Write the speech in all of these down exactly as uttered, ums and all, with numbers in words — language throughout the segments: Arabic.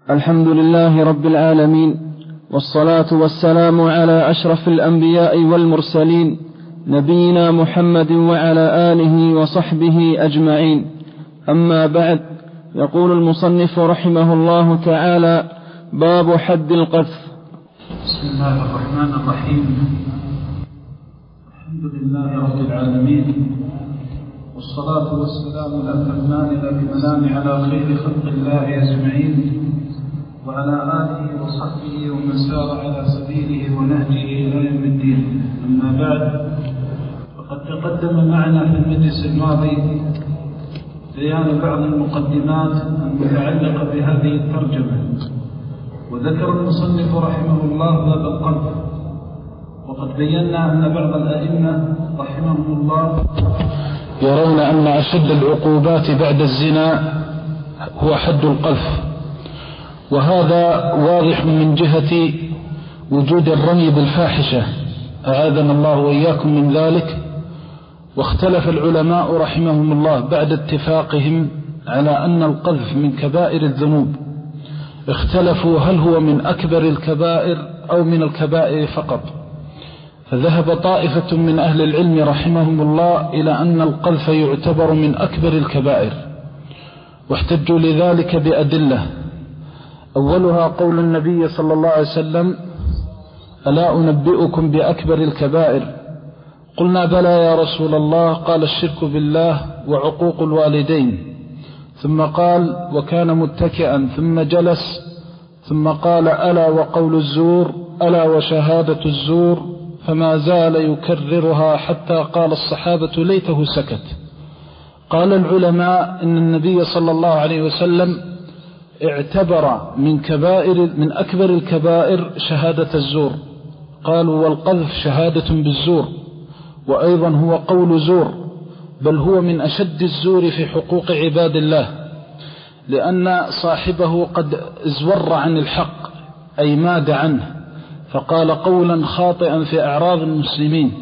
الحمد لله رب العالمين، والصلاة والسلام على أشرف الأنبياء والمرسلين، نبينا محمد وعلى آله وصحبه أجمعين. أما بعد، يقول المصنف رحمه الله تعالى: باب حد القذف. بسم الله الرحمن الرحيم. الحمد لله رب العالمين، والصلاة والسلام الأتمان الأكملان على خير خلق الله أجمعين، وعلى آله وصحبه ومن سار على سبيله ونهجه إلى يوم الدين. أما بعد، فقد تقدم معنا في المجلس الماضي بيان بعض المقدمات المتعلقة بهذه الترجمة، وذكر المصنف رحمه الله باب القذف. وقد بينا أن بعض الأئمة رحمهم الله يرون أن أشد العقوبات بعد الزنا هو حد القذف، وهذا واضح من جهة وجود الرمي بالفاحشة، أعاذنا الله وإياكم من ذلك. واختلف العلماء رحمهم الله بعد اتفاقهم على أن القذف من كبائر الذنوب، اختلفوا هل هو من أكبر الكبائر أو من الكبائر فقط. فذهب طائفة من أهل العلم رحمهم الله إلى أن القذف يعتبر من أكبر الكبائر، واحتجوا لذلك بأدلة. أولها قول النبي صلى الله عليه وسلم: ألا أنبئكم بأكبر الكبائر؟ قلنا: بلى يا رسول الله. قال: الشرك بالله وعقوق الوالدين. ثم قال: وكان متكئا، ثم جلس، ثم قال: ألا وقول الزور، ألا وشهادة الزور، فما زال يكررها حتى قال الصحابة: ليته سكت. قال العلماء إن النبي صلى الله عليه وسلم اعتبر من كبائر من أكبر الكبائر شهادة الزور. قالوا: والقذف شهادة بالزور، وأيضا هو قول زور، بل هو من أشد الزور في حقوق عباد الله، لأن صاحبه قد ازور عن الحق، أي ماد عنه، فقال قولا خاطئا في أعراض المسلمين.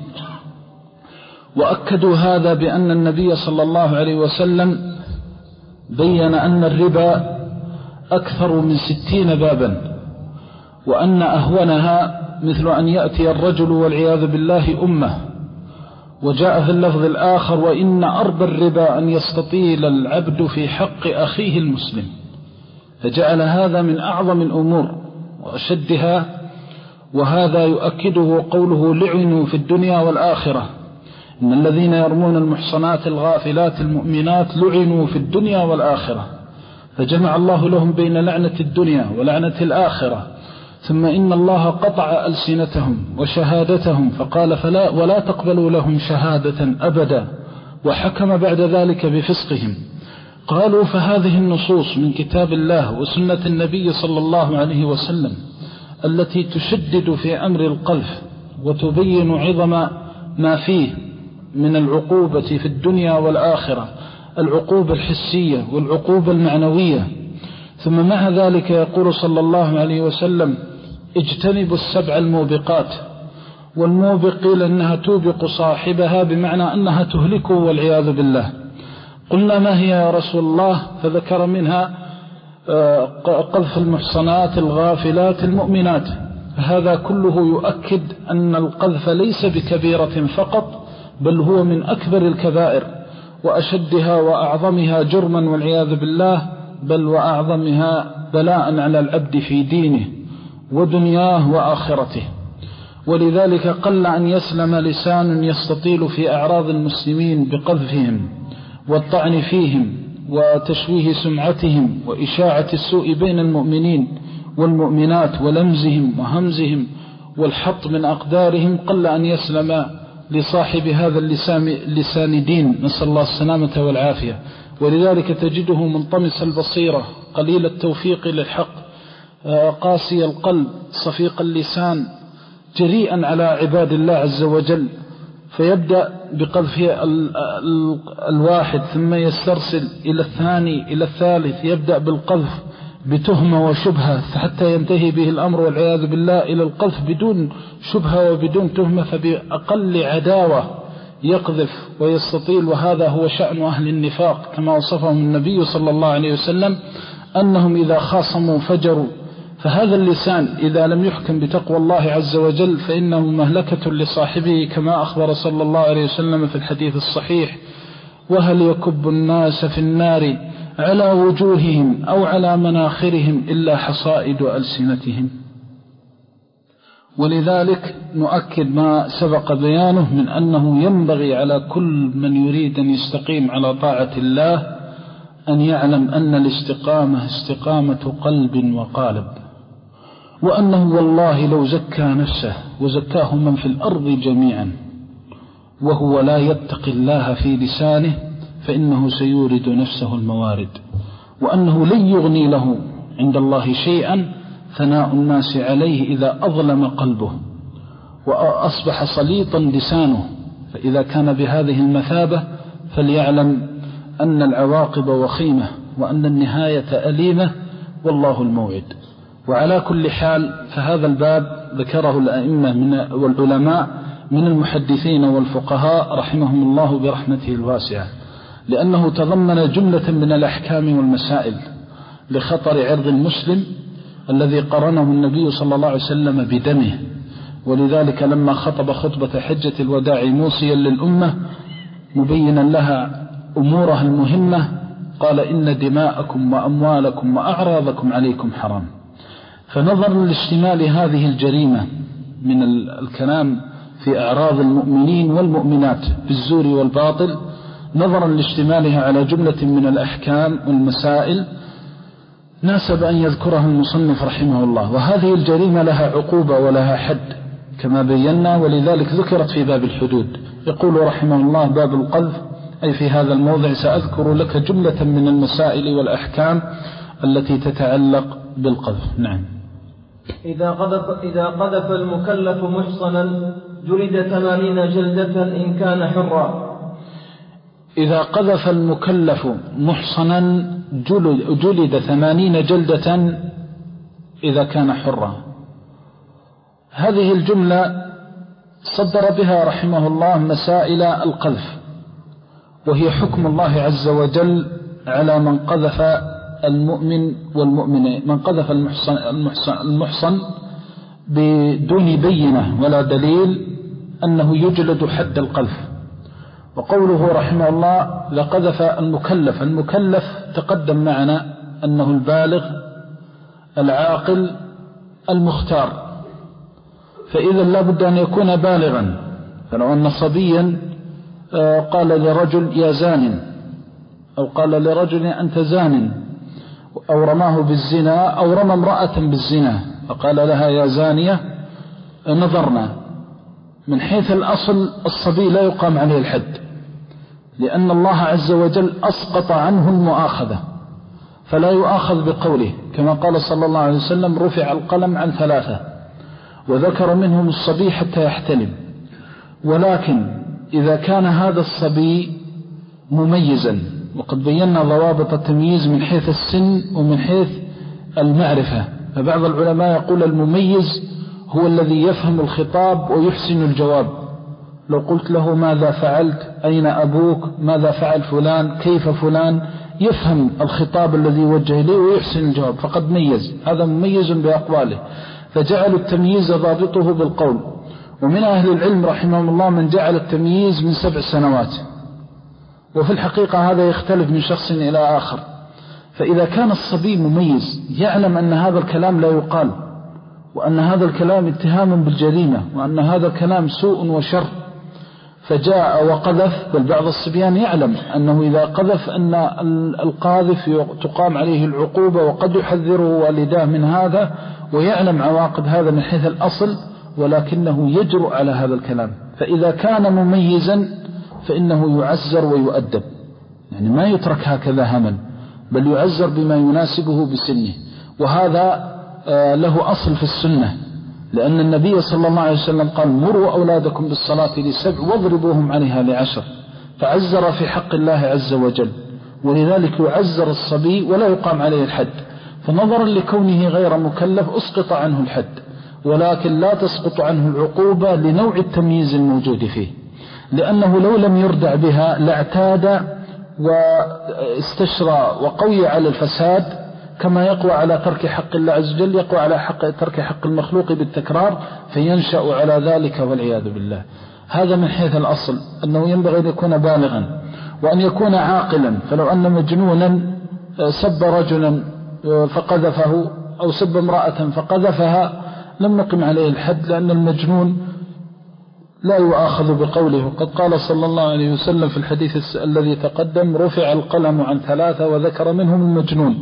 وأكدوا هذا بأن النبي صلى الله عليه وسلم بين أن الربا أكثر من ستين بابا، وأن أهونها مثل أن يأتي الرجل والعياذ بالله أمه. وجاء في اللفظ الآخر: وإن أربى الربا أن يستطيل العبد في حق أخيه المسلم. فجعل هذا من أعظم الأمور وأشدها، وهذا يؤكده قوله: لعنوا في الدنيا والآخرة. إن الذين يرمون المحصنات الغافلات المؤمنات لعنوا في الدنيا والآخرة، فجمع الله لهم بين لعنة الدنيا ولعنة الآخرة. ثم إن الله قطع ألسنتهم وشهادتهم، فقال: فلا ولا تقبلوا لهم شهادة أبدا، وحكم بعد ذلك بفسقهم. قالوا: فهذه النصوص من كتاب الله وسنة النبي صلى الله عليه وسلم التي تشدد في أمر القذف وتبين عظم ما فيه من العقوبة في الدنيا والآخرة، العقوبة الحسية والعقوبة المعنوية. ثم مع ذلك يقول صلى الله عليه وسلم: اجتنبوا السبع الموبقات. والموبق قيل أنها توبق صاحبها، بمعنى أنها تهلكه والعياذ بالله. قلنا: ما هي يا رسول الله؟ فذكر منها قذف المحصنات الغافلات المؤمنات. هذا كله يؤكد أن القذف ليس بكبيرة فقط، بل هو من أكبر الكبائر وأشدها وأعظمها جرما والعياذ بالله، بل وأعظمها بلاء على العبد في دينه ودنياه وآخرته. ولذلك قل أن يسلم لسان يستطيل في أعراض المسلمين بقذفهم والطعن فيهم وتشويه سمعتهم وإشاعة السوء بين المؤمنين والمؤمنات ولمزهم وهمزهم والحط من أقدارهم. قل أن يسلم لصاحب هذا اللسان دين، نسأل الله السلامة والعافية. ولذلك تجده منطمس البصيرة، قليل التوفيق للحق، قاسي القلب، صفيق اللسان، جريئا على عباد الله عز وجل. فيبدأ بقذف الواحد، ثم يسترسل إلى الثاني إلى الثالث، يبدأ بالقذف بتهمة وشبهة حتى ينتهي به الأمر والعياذ بالله إلى القذف بدون شبهة وبدون تهمة، فبأقل عداوة يقذف ويستطيل. وهذا هو شأن أهل النفاق كما وصفهم النبي صلى الله عليه وسلم أنهم إذا خاصموا فجروا، فهذا اللسان إذا لم يحكم بتقوى الله عز وجل فإنه مهلكة لصاحبه، كما أخبر صلى الله عليه وسلم في الحديث الصحيح: وهل يكب الناس في النار على وجوههم أو على مناخرهم إلا حصائد ألسنتهم. ولذلك نؤكد ما سبق بيانه من أنه ينبغي على كل من يريد أن يستقيم على طاعة الله أن يعلم أن الاستقامة استقامة قلب وقالب، وأنه والله لو زكى نفسه وزكاه من في الأرض جميعا وهو لا يتقي الله في لسانه فإنه سيورد نفسه الموارد، وأنه لن يغني له عند الله شيئا ثناء الناس عليه إذا أظلم قلبه وأصبح سليطا لسانه. فإذا كان بهذه المثابة فليعلم أن العواقب وخيمة وأن النهاية أليمة والله الموعد. وعلى كل حال فهذا الباب ذكره الأئمة من والعلماء من المحدثين والفقهاء رحمهم الله برحمته الواسعة، لأنه تضمن جملة من الأحكام والمسائل لخطر عرض المسلم الذي قرنه النبي صلى الله عليه وسلم بدمه. ولذلك لما خطب خطبة حجة الوداع موصيا للأمة مبينا لها أمورها المهمة قال: إن دماءكم وأموالكم وأعراضكم عليكم حرام. فنظرا لاشتمال هذه الجريمة من الكلام في أعراض المؤمنين والمؤمنات بالزور والباطل، نظرا لاشتمالها على جملة من الأحكام والمسائل، ناسب أن يذكرها المصنف رحمه الله. وهذه الجريمة لها عقوبة ولها حد كما بينا، ولذلك ذكرت في باب الحدود. يقول رحمه الله: باب القذف، أي في هذا الموضع سأذكر لك جملة من المسائل والأحكام التي تتعلق بالقذف. نعم. إذا قذف, إذا قذف المكلف محصنا جلد ثمانين جلدة إن كان حرا. إذا قذف المكلف محصنا جلد, جلد ثمانين جلدة إذا كان حرا. هذه الجملة صدر بها رحمه الله مسائل القذف، وهي حكم الله عز وجل على من قذف المؤمن والمؤمنين، من قذف المحصن, المحصن, المحصن بدون بينة ولا دليل أنه يجلد حد القذف. وقوله رحمه الله: لقذف المكلف، المكلف تقدم معنا أنه البالغ العاقل المختار، فإذا لا بد أن يكون بالغا. فلو أن صبيا قال لرجل يا زان، أو قال لرجل أنت زان، أو رماه بالزنا، أو رمى امرأة بالزنا فقال لها يا زانية، نظرنا من حيث الأصل الصبي لا يقام عليه الحد، لأن الله عز وجل أسقط عنه المؤاخذة فلا يؤاخذ بقوله، كما قال صلى الله عليه وسلم: رفع القلم عن ثلاثة، وذكر منهم الصبي حتى يحتلم. ولكن إذا كان هذا الصبي مميزا، وقد بينا ضوابط التمييز من حيث السن ومن حيث المعرفة، فبعض العلماء يقول المميز هو الذي يفهم الخطاب ويحسن الجواب. لو قلت له ماذا فعلت، أين أبوك، ماذا فعل فلان، كيف فلان، يفهم الخطاب الذي وجه إليه ويحسن الجواب، فقد ميز، هذا مميز بأقواله. فجعلوا التمييز ضابطه بالقول. ومن أهل العلم رحمهم الله من جعل التمييز من سبع سنوات، وفي الحقيقة هذا يختلف من شخص إلى آخر. فإذا كان الصبي مميز يعلم أن هذا الكلام لا يقال، وأن هذا الكلام اتهام بالجريمة، وأن هذا الكلام سوء وشر، فجاء وقذف. بل بعض الصبيان يعلم أنه إذا قذف أن القاذف تقام عليه العقوبة، وقد يحذره والداه من هذا، ويعلم عواقب هذا من حيث الأصل، ولكنه يجرؤ على هذا الكلام. فإذا كان مميزا فإنه يعزر ويؤدب، يعني ما يترك هكذا همل، بل يعزر بما يناسبه بسنه. وهذا له أصل في السنة، لأن النبي صلى الله عليه وسلم قال: مروا أولادكم بالصلاة لسبع واضربوهم عليها لعشر، فعزر في حق الله عز وجل. ولذلك يعزر الصبي ولا يقام عليه الحد، فنظرا لكونه غير مكلف أسقط عنه الحد، ولكن لا تسقط عنه العقوبة لنوع التمييز الموجود فيه، لأنه لو لم يردع بها لاعتاد واستشرى وقوي على الفساد، كما يقوى على ترك حق الله عز وجل يقوى على حق ترك حق المخلوق بالتكرار، فينشأ على ذلك والعياذ بالله. هذا من حيث الأصل أنه ينبغي أن يكون بالغا وأن يكون عاقلا. فلو أن مجنونا سب رجلا فقذفه أو سب امرأة فقذفها لم نقم عليه الحد، لأن المجنون لا يؤاخذ بقوله. وقد قال صلى الله عليه وسلم في الحديث الذي تقدم: رفع القلم عن ثلاثة وذكر منهم المجنون.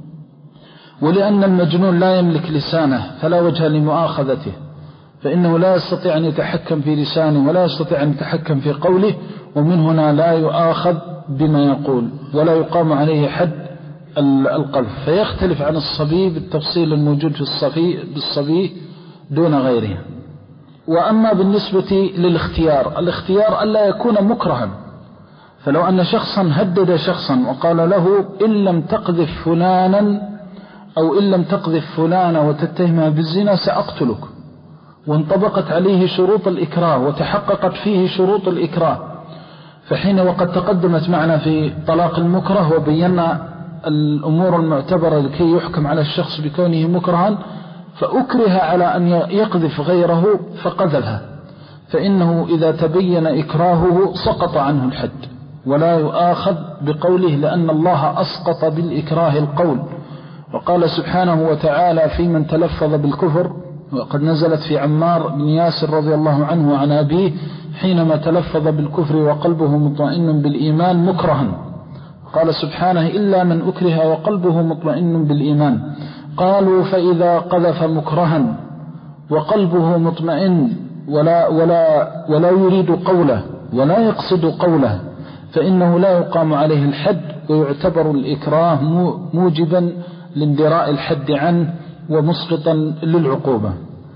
ولأن المجنون لا يملك لسانه فلا وجه لمؤاخذته، فإنه لا يستطيع أن يتحكم في لسانه ولا يستطيع أن يتحكم في قوله، ومن هنا لا يؤاخذ بما يقول ولا يقام عليه حد القذف. فيختلف عن الصبي بالتفصيل الموجود في الصبي بالصبي دون غيره. وأما بالنسبة للاختيار، الاختيار ألا يكون مكرها. فلو أن شخصا هدد شخصا وقال له: إن لم تقذف فلانا أو إن لم تقذف فلانا وتتهمها بالزنا سأقتلك، وانطبقت عليه شروط الإكراه وتحققت فيه شروط الإكراه، فحين وقد تقدمت معنا في طلاق المكره وبينا الأمور المعتبرة لكي يحكم على الشخص بكونه مكرها، فأكره على أن يقذف غيره فقذفها، فإنه إذا تبين إكراهه سقط عنه الحد ولا يؤاخذ بقوله، لأن الله أسقط بالإكراه القول. وقال سبحانه وتعالى في من تلفظ بالكفر، وقد نزلت في عمار بن ياسر رضي الله عنه عن أبيه حينما تلفظ بالكفر وقلبه مطمئن بالإيمان مكرها، قال سبحانه: إلا من أكره وقلبه مطمئن بالإيمان. قالوا: فإذا قذف مكرها وقلبه مطمئن ولا, ولا, ولا يريد قوله ولا يقصد قوله فإنه لا يقام عليه الحد، ويعتبر الإكراه موجبا لاندراء الحد عنه ومسقطا للعقوبة.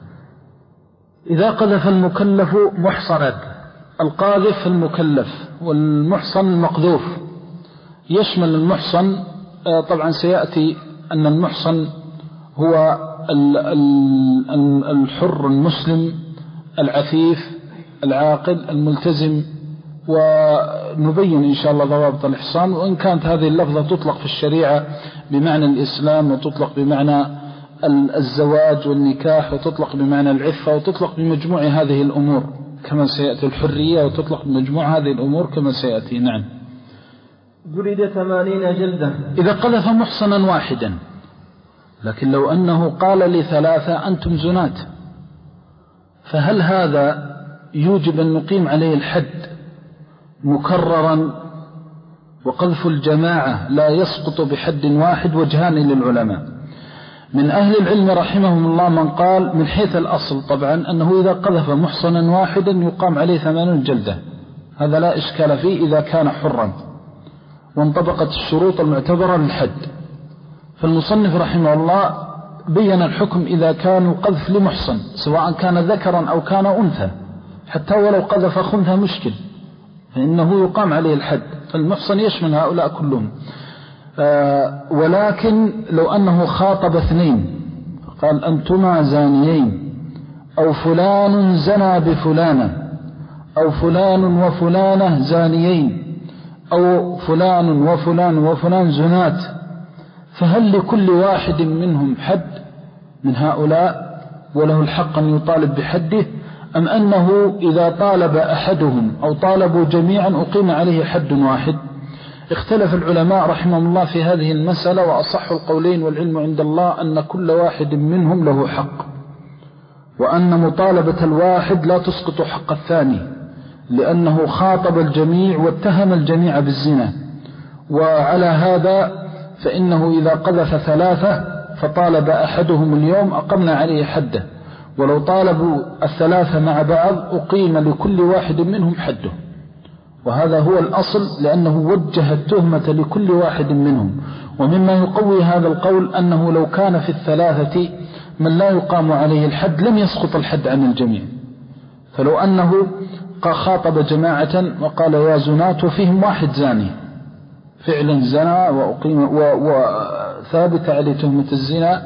إذا قذف المكلف محصنا، القاذف المكلف والمحصن المقذوف. يشمل المحصن، طبعا سيأتي أن المحصن هو الحر المسلم العفيف العاقل الملتزم، ونبين إن شاء الله ضوابط الإحصان. وإن كانت هذه اللفظة تطلق في الشريعة بمعنى الإسلام، وتطلق بمعنى الزواج والنكاح، وتطلق بمعنى العفة، وتطلق بمجموع هذه الأمور كما سيأتي الحرية، وتطلق بمجموع هذه الأمور كما سيأتي. نعم. جلد ثمانين جلدة إذا قذف محصنا واحدا. لكن لو أنه قال لثلاثة: أنتم زنات، فهل هذا يوجب أن نقيم عليه الحد مكررا؟ وقذف الجماعة لا يسقط بحد واحد. وجهان للعلماء. من أهل العلم رحمهم الله من قال من حيث الأصل طبعا أنه إذا قذف محصنا واحدا يقام عليه ثمانين جلدة، هذا لا إشكال فيه إذا كان حرا وانطبقت الشروط المعتبرة للحد. فالمصنف رحمه الله بين الحكم إذا كان القذف لمحصن سواء كان ذكرا أو كان أنثى، حتى ولو قذف خنثى مشكل فإنه يقام عليه الحد. فالمحصن يشمل هؤلاء كلهم. آه ولكن لو أنه خاطب اثنين قال: أنتما زانيين، أو فلان زنى بفلانة، أو فلان وفلانة زانيين، أو فلان وفلان وفلان زنات، فهل لكل واحد منهم حد من هؤلاء وله الحق أن يطالب بحده، أم أنه إذا طالب أحدهم أو طالبوا جميعا أقيم عليه حد واحد؟ اختلف العلماء رحمهم الله في هذه المسألة، وأصح القولين والعلم عند الله أن كل واحد منهم له حق، وأن مطالبة الواحد لا تسقط حق الثاني، لأنه خاطب الجميع واتهم الجميع بالزنا. وعلى هذا فإنه إذا قذف ثلاثة فطالب أحدهم اليوم أقمنا عليه حده، ولو طالبوا الثلاثة مع بعض أقيم لكل واحد منهم حده. وهذا هو الأصل، لأنه وجه التهمة لكل واحد منهم. ومما يقوي هذا القول أنه لو كان في الثلاثة من لا يقام عليه الحد لم يسقط الحد عن الجميع. فلو أنه خاطب جماعة وقال: يا زنات، وفيهم واحد زاني فعلا زنا وأقيم وثابت عليه تهمة الزنا،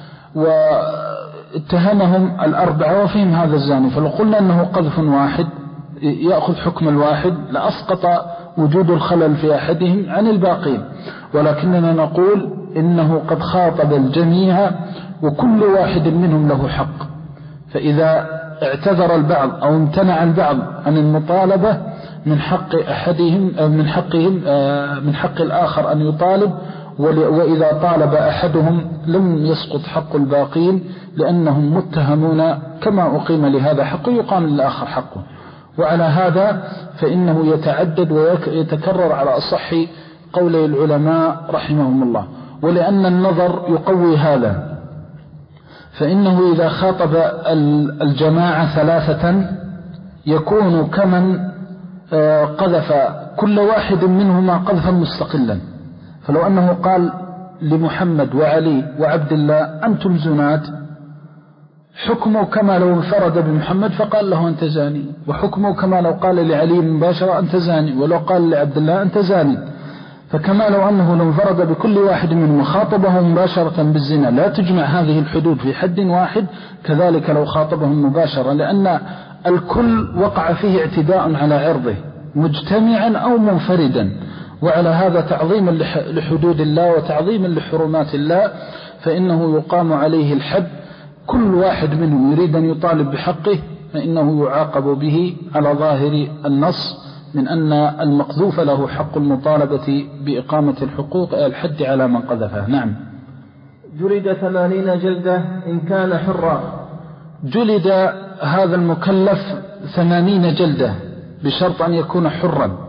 واتهمهم الأربعة وفيهم هذا الزاني، فلو قلنا أنه قذف واحد يأخذ حكم الواحد لأسقط وجود الخلل في أحدهم عن الباقين. ولكننا نقول إنه قد خاطب الجميع وكل واحد منهم له حق، فإذا اعتذر البعض أو امتنع البعض عن المطالبة من حق أحدهم من حقهم من حق الآخر أن يطالب، وإذا طالب أحدهم لم يسقط حق الباقين لأنهم متهمون كما أقيم لهذا حقه يقام للآخر حقه. وعلى هذا فإنه يتعدد ويتكرر على أصح قولي العلماء رحمهم الله. ولأن النظر يقوي هذا، فإنه إذا خاطب الجماعة ثلاثة يكون كمن قذف كل واحد منهما قذفا مستقلا. فلو أنه قال لمحمد وعلي وعبد الله أنتم زنات، حكمه كما لو انفرد بمحمد فقال له أنت زاني، وحكمه كما لو قال لعلي مباشرة أنت زاني، ولو قال لعبد الله أنت زاني. فكما لو أنه لو انفرد بكل واحد منهم خاطبه مباشرة بالزنا لا تجمع هذه الحدود في حد واحد، كذلك لو خاطبهم مباشرة، لأن الكل وقع فيه اعتداء على عرضه مجتمعا أو منفردا. وعلى هذا تعظيما لحدود الله وتعظيما لحرمات الله فإنه يقام عليه الحد. كل واحد منهم يريد أن يطالب بحقه فإنه يعاقب به على ظاهر النص من أن المقذوف له حق المطالبة بإقامة الحقوق الحد على من قذفه. نعم. جلد ثمانين جلدة إن كان حرا. جلد هذا المكلف ثمانين جلدة بشرط أن يكون حرا،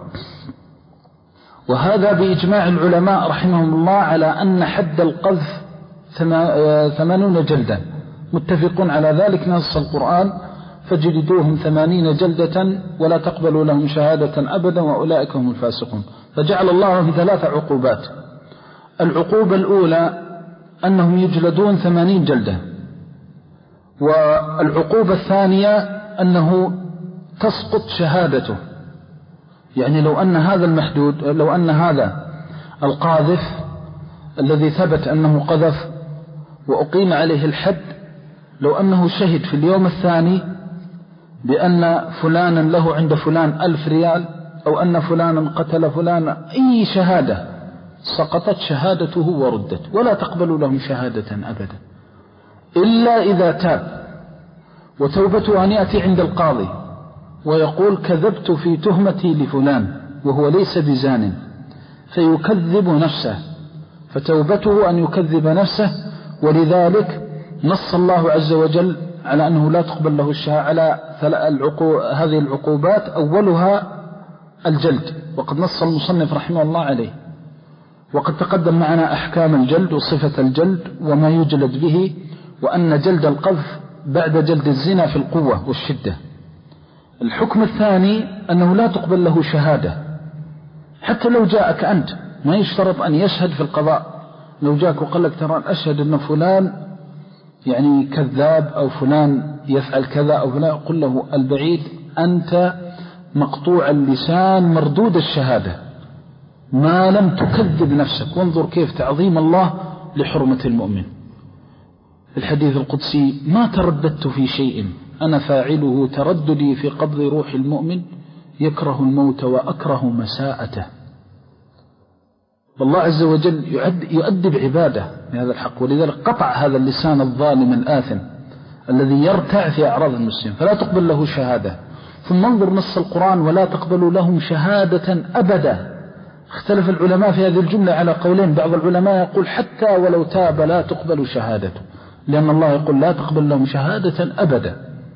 وهذا بإجماع العلماء رحمهم الله على أن حد القذف ثمانون جلدة، متفقون على ذلك نص القرآن فجلدوهم ثمانين جلدة ولا تقبلوا لهم شهادة أبدا وأولئك هم الفاسقون. فجعل الله لهم ثلاث عقوبات. العقوبة الأولى أنهم يجلدون ثمانين جلدة، والعقوبة الثانية أنه تسقط شهادته. يعني لو أن هذا المحدود لو أن هذا القاذف الذي ثبت أنه قذف وأقيم عليه الحد، لو أنه شهد في اليوم الثاني بأن فلانا له عند فلان ألف ريال أو أن فلانا قتل فلانا، أي شهادة سقطت شهادته وردت ولا تقبل لهم شهادة أبدا إلا إذا تاب، وتوبته أن يأتي عند القاضي ويقول كذبت في تهمتي لفلان وهو ليس بزان، فيكذب نفسه، فتوبته أن يكذب نفسه. ولذلك نص الله عز وجل على أنه لا تقبل له الشهادة على هذه العقوبات، أولها الجلد، وقد نص المصنف رحمه الله عليه. وقد تقدم معنا أحكام الجلد وصفة الجلد وما يجلد به، وأن جلد القذف بعد جلد الزنا في القوة والشدة. الحكم الثاني أنه لا تقبل له شهادة حتى لو جاءك أنت، ما يشترط أن يشهد في القضاء. لو جاءك وقال لك ترى أشهد أن فلان يعني كذاب أو فلان يفعل كذا أو فلان، قل له البعيد أنت مقطوع اللسان مردود الشهادة ما لم تكذب نفسك. وانظر كيف تعظيم الله لحرمة المؤمن. الحديث القدسي ما ترددت في شيء أنا فاعله ترددي في قبض روح المؤمن يكره الموت وأكره مساءته. والله عز وجل يؤدب عباده بهذا الحق، ولذلك قطع هذا اللسان الظالم الآثم الذي يرتع في أعراض المسلم، فلا تقبل له شهادة. ثم انظر نص القرآن ولا تقبل لهم شهادة أبدا. اختلف العلماء في هذه الجملة على قولين، بعض العلماء يقول حتى ولو تاب لا تقبل شهادته، لأن الله يقول لا تقبل لهم شهادة أبدا.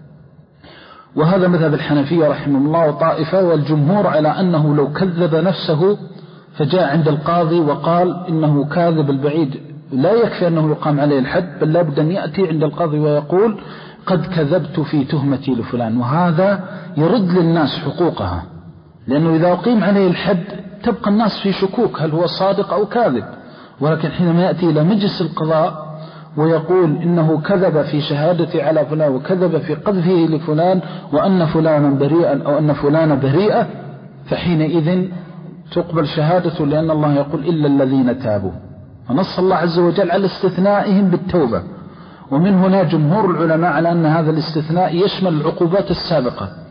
وهذا مذهب الحنفية رحمه الله وطائفة، والجمهور على أنه لو كذب نفسه فجاء عند القاضي وقال إنه كاذب البعيد لا يكفي أنه يقام عليه الحد، بل لابد أن يأتي عند القاضي ويقول قد كذبت في تهمتي لفلان، وهذا يرد للناس حقوقها، لأنه إذا أقيم عليه الحد تبقى الناس في شكوك هل هو صادق أو كاذب. ولكن حينما يأتي إلى مجلس القضاء ويقول إنه كذب في شهادتي على فلان وكذب في قذفه لفلان وأن فلانا بريئا أو أن فلانا بريئة، فحينئذ تقبل شهادته، لأن الله يقول إلا الذين تابوا. فنص الله عز وجل على استثنائهم بالتوبة، ومن هنا جمهور العلماء على أن هذا الاستثناء يشمل العقوبات السابقة.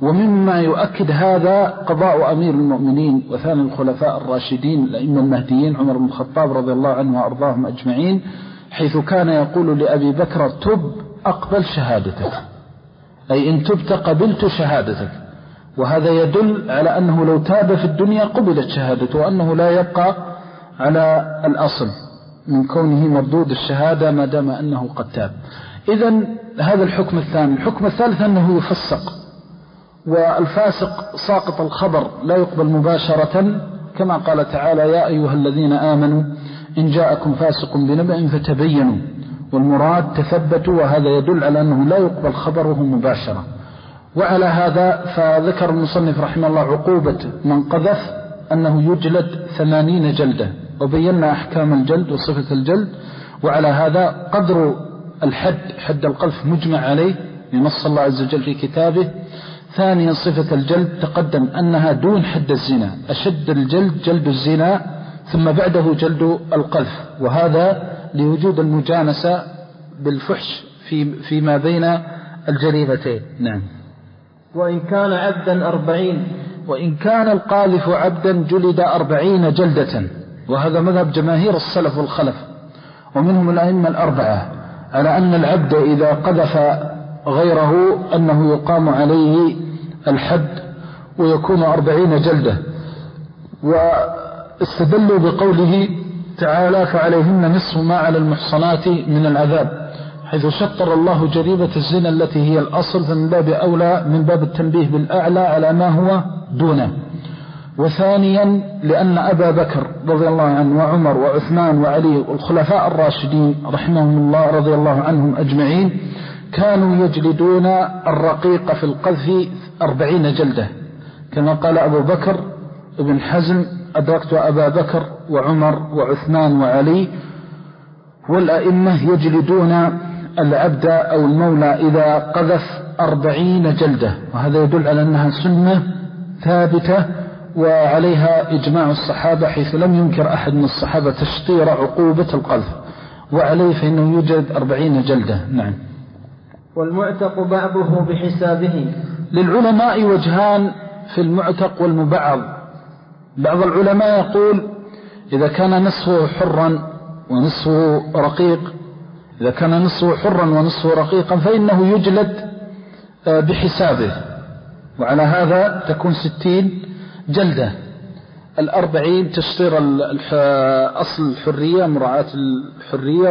ومما يؤكد هذا قضاء أمير المؤمنين وثاني الخلفاء الراشدين الأئمة المهديين عمر بن الخطاب رضي الله عنه وأرضاهم أجمعين، حيث كان يقول لأبي بكر: تب أقبل شهادتك، أي إن تبت قبلت شهادتك. وهذا يدل على أنه لو تاب في الدنيا قبلت شهادته، وأنه لا يبقى على الأصل من كونه مردود الشهادة ما دام أنه قد تاب. إذن هذا الحكم الثاني. الحكم الثالث أنه يفسق، والفاسق ساقط الخبر لا يقبل مباشرة، كما قال تعالى: يا أيها الذين آمنوا إن جاءكم فاسق بنبأ فتبينوا، والمراد تثبتوا، وهذا يدل على أنه لا يقبل خبره مباشرة. وعلى هذا فذكر المصنف رحمه الله عقوبة من قذف أنه يجلد ثمانين جلدة، وبينا أحكام الجلد وصفة الجلد. وعلى هذا قدر الحد، حد القذف مجمع عليه لنص الله عز وجل في كتابه. ثانيا صفة الجلد تقدم أنها دون حد الزنا، أشد الجلد جلد الزنا، ثم بعده جلد القذف، وهذا لوجود المجانسة بالفحش في فيما بين الجريمتين. نعم. وإن كان عبدا أربعين، وإن كان القاذف عبدا جلد أربعين جلدة، وهذا مذهب جماهير السلف والخلف، ومنهم الأئمة الأربعة، على أن العبد إذا قذف غيره أنه يقام عليه الحد ويكون أربعين جلدة. واستدلوا بقوله تعالى: فعليهن نصف ما على المحصنات من العذاب، حيث شطر الله جريمة الزنا التي هي الأصل، فمن باب أولى من باب التنبيه بالأعلى على ما هو دونه. وثانيا لأن أبا بكر رضي الله عنه وعمر وعثمان وعلي والخلفاء الراشدين رحمهم الله رضي الله عنهم أجمعين كانوا يجلدون الرقيق في القذف أربعين جلدة، كما قال أبو بكر ابن حزم: أدركت أبا بكر وعمر وعثمان وعلي والأئمة يجلدون العبد أو المولى إذا قذف أربعين جلدة. وهذا يدل على أنها سنة ثابتة وعليها إجماع الصحابة، حيث لم ينكر أحد من الصحابة تشطير عقوبة القذف، وعليه فإنه يوجد أربعين جلدة. نعم. والمعتق بعضه بحسابه. للعلماء وجهان في المعتق والمبعض. بعض العلماء يقول: إذا كان نصفه حرا ونصفه رقيق، إذا كان نصفه حرا ونصفه رقيقا فإنه يجلد بحسابه، وعلى هذا تكون ستين جلدة. الأربعين تشطير أصل الحرية، مراعاة الحرية،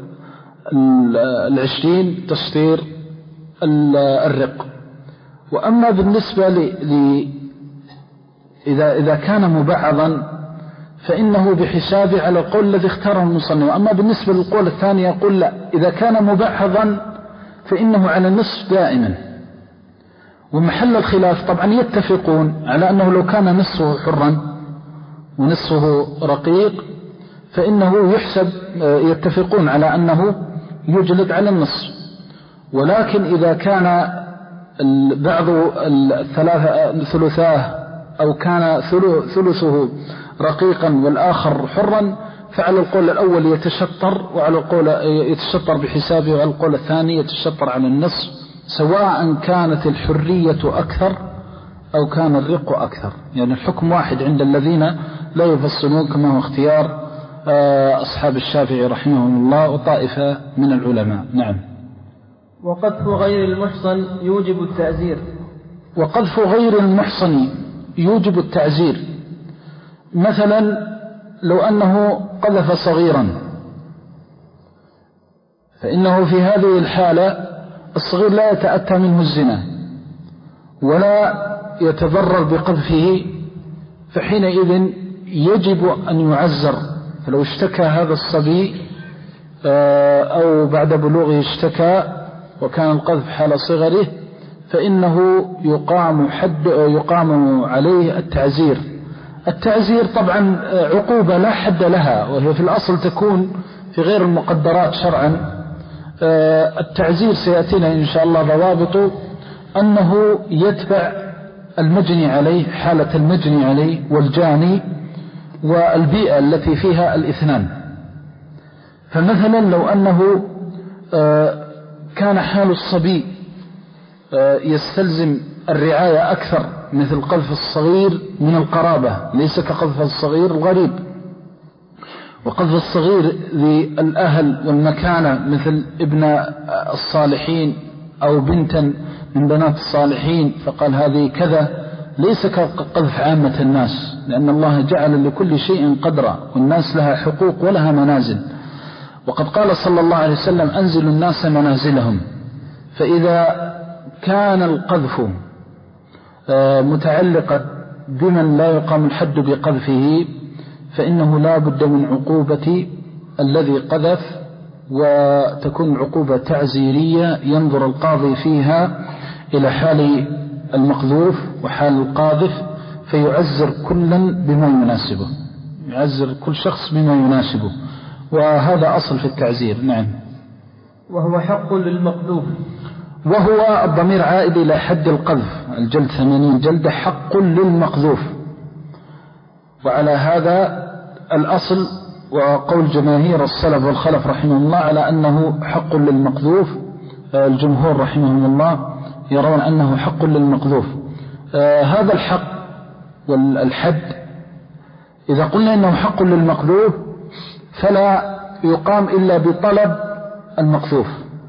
والعشرين تشطير الرق. وأما بالنسبة ل إذا إذا كان مبعضا فإنه بحسابه على القول الذي اختاره المصنف. أما بالنسبة للقول الثاني يقول: لا، إذا كان مبعضا فإنه على النصف دائما. ومحل الخلاف طبعا يتفقون على أنه لو كان نصفه حرا ونصفه رقيق فإنه يحسب، يتفقون على أنه يجلد على النصف. ولكن إذا كان بعض الثلاثة ثلثاه أو كان ثلثه رقيقا والآخر حرا فعلى القول الأول يتشطر، وعلى القول يتشطر بحسابه، وعلى القول الثاني يتشطر على النصف، سواء كانت الحرية أكثر أو كان الرق أكثر. يعني الحكم واحد عند الذين لا يفصلون، كما هو اختيار أصحاب الشافعي رحمهم الله وطائفة من العلماء. نعم. وقذف غير المحصن يوجب التعزير. وقذف غير المحصن يوجب التعزير. مثلا لو أنه قذف صغيرا فإنه في هذه الحالة الصغير لا يتأتى منه الزنا ولا يتضرر بقذفه، فحينئذ يجب أن يعزر. فلو اشتكى هذا الصبي أو بعد بلوغه اشتكى وكان القذف حال صغره فإنه يقام حد يقام عليه التعزير. التعزير طبعا عقوبة لا حد لها، وهي في الأصل تكون في غير المقدرات شرعا. التعزير سيأتينا إن شاء الله ضوابطه، أنه يتبع المجني عليه، حالة المجني عليه والجاني والبيئة التي فيها الاثنان. فمثلا لو أنه كان حال الصبي يستلزم الرعاية أكثر، مثل قذف الصغير من القرابة، ليس كقذف الصغير الغريب. وقذف الصغير ذي الأهل والمكانة، مثل ابن الصالحين أو بنتا من بنات الصالحين فقال هذه كذا، ليس كقذف عامة الناس، لأن الله جعل لكل شيء قدرا، والناس لها حقوق ولها منازل. وقد قال صلى الله عليه وسلم أنزلوا الناس منازلهم. فإذا كان القذف متعلقا بمن لا يقام الحد بقذفه فإنه لا بد من عقوبة الذي قذف، وتكون العقوبة تعزيرية ينظر القاضي فيها إلى حال المقذوف وحال القاذف، فيعزر كلا بما يناسبه، يعزر كل شخص بما يناسبه، وهذا أصل في التعزير. نعم. وهو حق للمقذوف، وهو الضمير عائد إلى حد القذف، الجلد ثمانين جلدة حق للمقذوف. وعلى هذا الأصل وقول جماهير السلف والخلف رحمه الله على أنه حق للمقذوف. الجمهور رحمهم الله يرون أنه حق للمقذوف. هذا الحق والحد إذا قلنا أنه حق للمقذوف فلا يقام إلا بطلب المقذوف،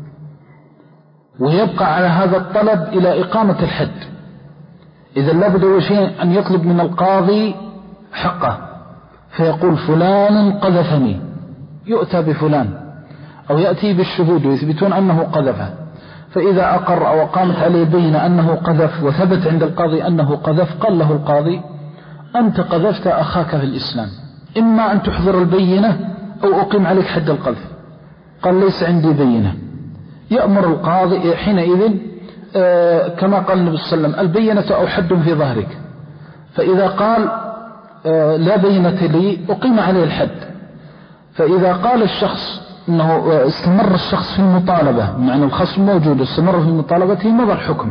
ويبقى على هذا الطلب إلى إقامة الحد. إذا لابد وشيء أن يطلب من القاضي حقه، فيقول فلان قذفني، يؤتى بفلان أو يأتي بالشهود ويثبتون أنه قذفه، فإذا أقر أو قامت عليه بينة أنه قذف وثبت عند القاضي أنه قذف، قال له القاضي أنت قذفت أخاك في الإسلام، إما أن تحضر البينة أو أقيم عليك حد القذف. قال ليس عندي بينة، يأمر القاضي حينئذ آه كما قال النبي صلى الله عليه وسلم البينة أو حد في ظهرك. فإذا قال آه لا بينة لي أقيم عليه الحد. فإذا قال الشخص أنه استمر الشخص في المطالبة، معنى الخصم موجود استمر في مطالبته، مضى الحكم.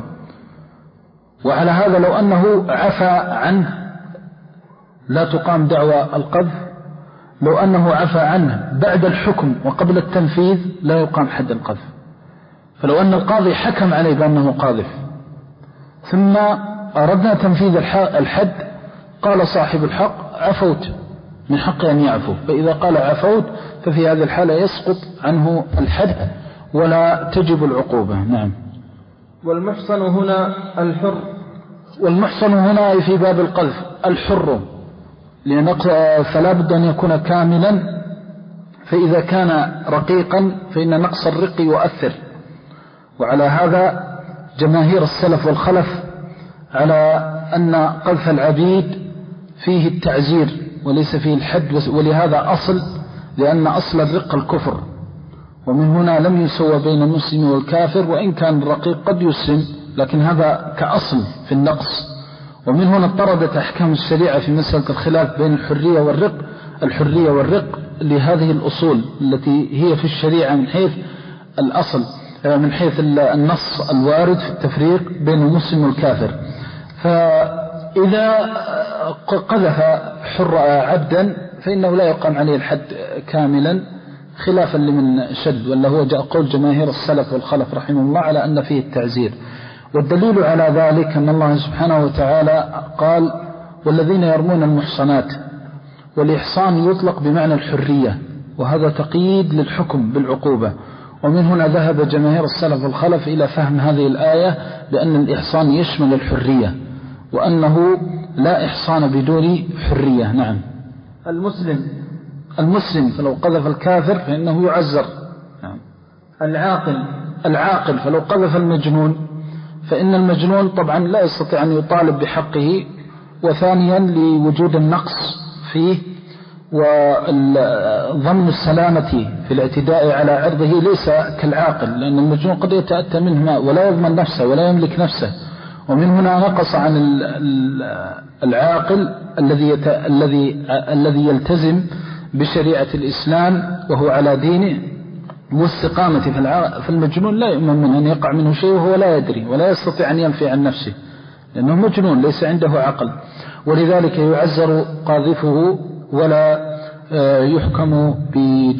وعلى هذا لو أنه عفى عنه لا تقام دعوى القذف، لو أنه عفى عنه بعد الحكم وقبل التنفيذ لا يقام حد القذف. فلو أن القاضي حكم عليه بأنه قاذف ثم أردنا تنفيذ الحد، قال صاحب الحق عفوت، من حق أن يعفو. فإذا قال عفوت ففي هذه الحالة يسقط عنه الحد ولا تجب العقوبة. نعم. والمحصن هنا الحر، والمحصن هنا في باب القذف الحر، لأن فلا بد أن يكون كاملا، فإذا كان رقيقا فإن نقص الرق يؤثر. وعلى هذا جماهير السلف والخلف على أن قذف العبيد فيه التعزير وليس فيه الحد، ولهذا أصل، لأن أصل الرق الكفر، ومن هنا لم يسوى بين المسلم والكافر، وإن كان الرقيق قد يسلم، لكن هذا كأصل في النقص. ومن هنا اضطردت أحكام الشريعة في مسألة الخلاف بين الحرية والرق الحرية والرق لهذه الأصول التي هي في الشريعة من حيث الأصل، من حيث النص الوارد في التفريق بين المسلم والكافر. فإذا قذف حر عبدا فإنه لا يقام عليه الحد كاملا، خلافا لمن شد، ولا هو قول جماهير السلف والخلف رحمه الله على أن فيه التعزير. والدليل على ذلك أن الله سبحانه وتعالى قال والذين يرمون المحصنات، والإحصان يطلق بمعنى الحرية، وهذا تقييد للحكم بالعقوبة. ومن هنا ذهب جماهير السلف والخلف إلى فهم هذه الآية بأن الإحصان يشمل الحرية، وأنه لا إحصان بدون حرية. نعم. المسلم المسلم فلو قذف الكافر فإنه يعزر. نعم. العاقل العاقل فلو قذف المجنون فإن المجنون طبعا لا يستطيع أن يطالب بحقه، وثانيا لوجود النقص فيه وظن السلامة في الاعتداء على عرضه ليس كالعاقل، لأن المجنون قد يتأتى منه ما ولا يضمن نفسه ولا يملك نفسه. ومن هنا نقص عن العاقل الذي الذي الذي يلتزم بشريعة الإسلام وهو على دينه واستقامة. في المجنون لا يؤمن من أن يقع منه شيء وهو لا يدري ولا يستطيع أن ينفي عن نفسه، لأنه مجنون ليس عنده عقل، ولذلك يعزر قاذفه ولا يحكم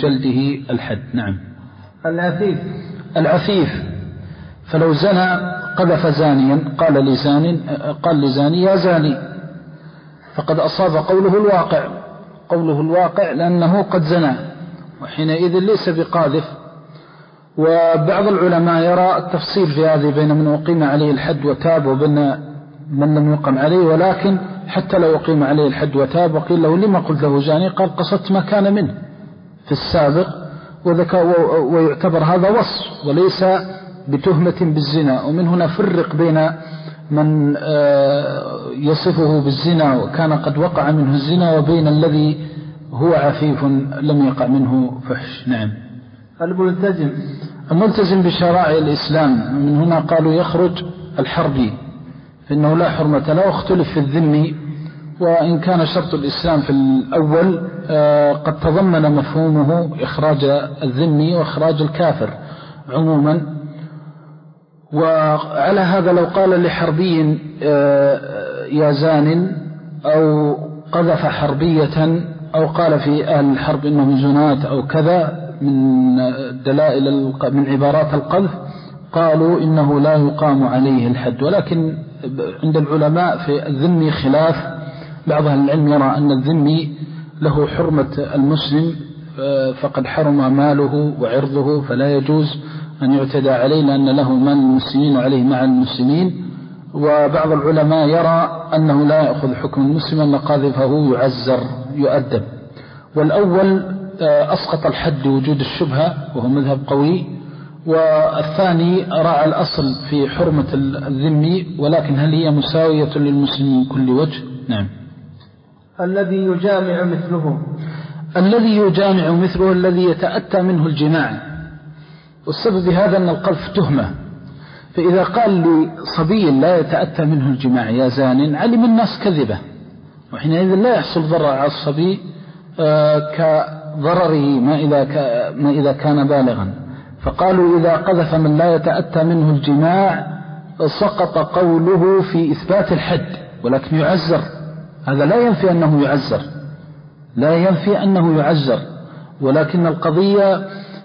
بجلده الحد. نعم. العفيف العفيف فلو زنى قذف زانيا قال لزان قال لزاني يا زاني، فقد أصاب قوله الواقع قوله الواقع لأنه قد زنى، وحينئذ ليس بقاذف. وبعض العلماء يرى التفصيل في هذه بين من أقيم عليه الحد وتاب وبين من لم يقم عليه، ولكن حتى لو أقيم عليه الحد وتاب وقيل له لما قلت له زاني قال قصدت ما كان منه في السابق، ويعتبر هذا وصف وليس بتهمة بالزنا. ومن هنا فرق بين من يصفه بالزنا وكان قد وقع منه الزنا وبين الذي هو عفيف لم يقع منه فحش. نعم. الملتزم الملتزم بشرائع الإسلام، من هنا قالوا يخرج الحربي فإنه لا حرمة له، اختلف في الذمي، وإن كان شرط الإسلام في الأول قد تضمن مفهومه إخراج الذمي وإخراج الكافر عموما. وعلى هذا لو قال لحربي يا زان أو قذف حربية أو قال في أهل الحرب إنهم زنات أو كذا من دلائل من عبارات القذف، قالوا إنه لا يقام عليه الحد. ولكن عند العلماء في الذمي خلاف، بعض أهل العلم يرى أن الذمي له حرمة المسلم فقد حرم ماله وعرضه فلا يجوز أن يعتدى عليه لأن له مال المسلمين وعليه مع المسلمين. وبعض العلماء يرى أنه لا يأخذ حكم المسلم أن قاذفه يعزر يؤدب. والأول أسقط الحد وجود الشبهة وهو مذهب قوي، والثاني راعى الأصل في حرمة الذمي، ولكن هل هي مساوية للمسلمين من كل وجه؟ نعم. الذي يجامع مثله الذي يجامع مثله الذي يتأتى منه الجماع، والسبب هذا أن القذف تهمة، فإذا قال لصبي لا يتأتى منه الجماع يا زان علم الناس كذبة، وحينئذ لا يحصل ضرر على الصبي كضرره ما إذا ما إذا كان بالغا. فقالوا إذا قذف من لا يتأتى منه الجماع سقط قوله في إثبات الحد، ولكن يعزر. هذا لا ينفي أنه يعزر لا ينفي أنه يعزر ولكن القضية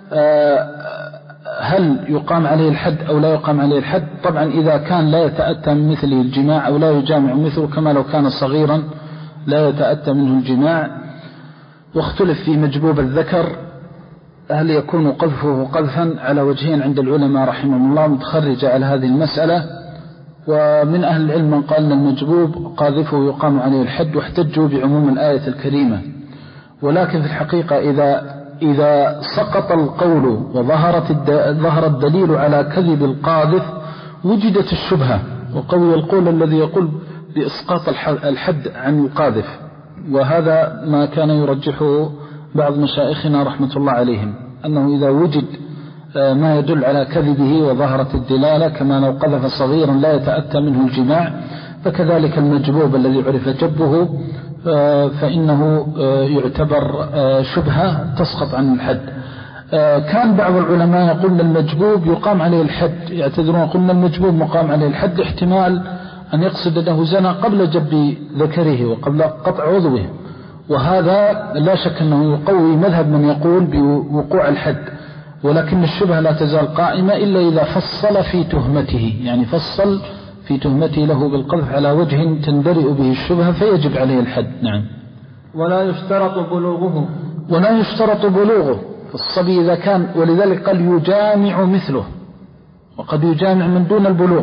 هل يقام عليه الحد أو لا يقام عليه الحد. طبعا إذا كان لا يتأتى من مثله الجماع أو لا يجامع مثله كما لو كان صغيرا لا يتأتى منه الجماع. واختلف في مجبوب الذكر هل يكون قذفه قذفا على وجهين عند العلماء رحمهم الله متخرجة على هذه المسألة. ومن أهل العلم من قال المجبوب قاذفه يقام عليه الحد، واحتجوا بعموم الآية الكريمة. ولكن في الحقيقة إذا إذا سقط القول وظهرت ظهر الدليل على كذب القاذف وجدت الشبهة، وقوي القول الذي يقول بإسقاط الحد عن القاذف، وهذا ما كان يرجحه بعض مشايخنا رحمة الله عليهم، أنه إذا وجد ما يدل على كذبه وظهرت الدلالة كما لو قذف صغيرا لا يتأتى منه الجماع، فكذلك المجبوب الذي عرف جبه فإنه يعتبر شبهة تسقط عن الحد. كان بعض العلماء يقول المجبوب يقام عليه الحد، يعتذرون يقولون المجبوب مقام عليه الحد احتمال أن يقصد له زنا قبل جب ذكره وقبل قطع عضوه، وهذا لا شك أنه يقوي مذهب من يقول بوقوع الحد. ولكن الشبهة لا تزال قائمة إلا إذا فصل في تهمته، يعني فصل في تهمته له بالقذف على وجه تندرئ به الشبهة فيجب عليه الحد. نعم. ولا يشترط بلوغه ولا يشترط بلوغه الصبي إذا كان، ولذلك قال يجامع مثله، وقد يجامع من دون البلوغ،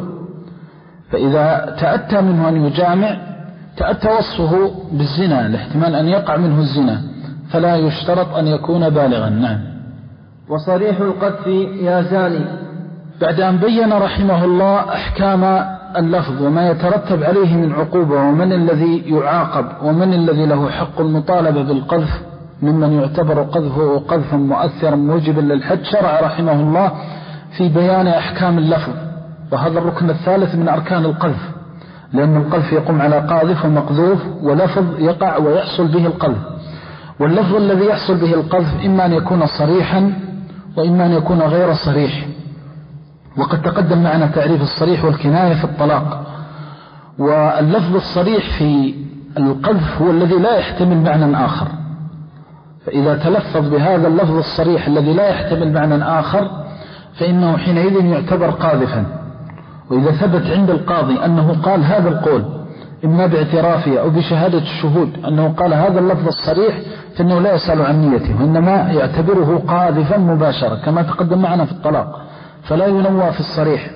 فإذا تأتى منه أن يجامع تأتى وصفه بالزنا لاحتمال أن يقع منه الزنا، فلا يشترط أن يكون بالغا. نعم. وصريح القذف يا زاني، بعد أن بين رحمه الله أحكام اللفظ وما يترتب عليه من عقوبة ومن الذي يعاقب ومن الذي له حق المطالبة بالقذف ممن يعتبر قذفه قذفا مؤثرا موجبا للحد، شرع رحمه الله في بيان أحكام اللفظ، وهذا الركن الثالث من أركان القذف، لأن القذف يقوم على قاذف ومقذوف ولفظ يقع ويحصل به القذف. واللفظ الذي يحصل به القذف إما أن يكون صريحا وإما أن يكون غير صريح، وقد تقدم معنا تعريف الصريح والكناية في الطلاق. واللفظ الصريح في القذف هو الذي لا يحتمل معنى آخر، فإذا تلفظ بهذا اللفظ الصريح الذي لا يحتمل معنى آخر فإنه حينئذ يعتبر قاذفا. وإذا ثبت عند القاضي أنه قال هذا القول إما باعترافه أو بشهادة الشهود أنه قال هذا اللفظ الصريح، فإنه لا يسأل عن نيته، وإنما يعتبره قاذفا مباشرة كما تقدم معنا في الطلاق، فلا ينوى في الصريح.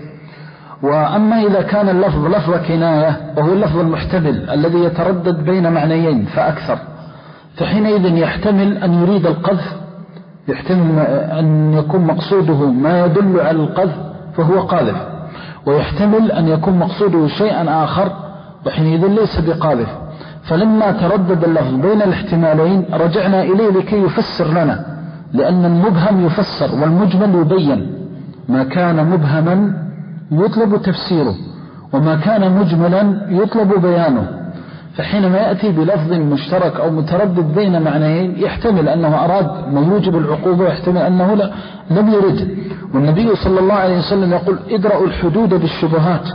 وأما إذا كان اللفظ لفظ كناية وهو اللفظ المحتمل الذي يتردد بين معنيين فأكثر، فحينئذ يحتمل أن يريد القذف، يحتمل أن يكون مقصوده ما يدل على القذف فهو قاذف، ويحتمل أن يكون مقصوده شيئا آخر وحينئذ ليس بقاذف. فلما تردد اللفظ بين الاحتمالين رجعنا إليه لكي يفسر لنا، لأن المبهم يفسر والمجمل يبين. ما كان مبهما يطلب تفسيره، وما كان مجملا يطلب بيانه. فحينما يأتي بلفظ مشترك أو متردد بين معنيين يحتمل أنه أراد ما يوجب العقوبة، ويحتمل أنه لا لم يرد. والنبي صلى الله عليه وسلم يقول ادرأوا الحدود بالشبهات.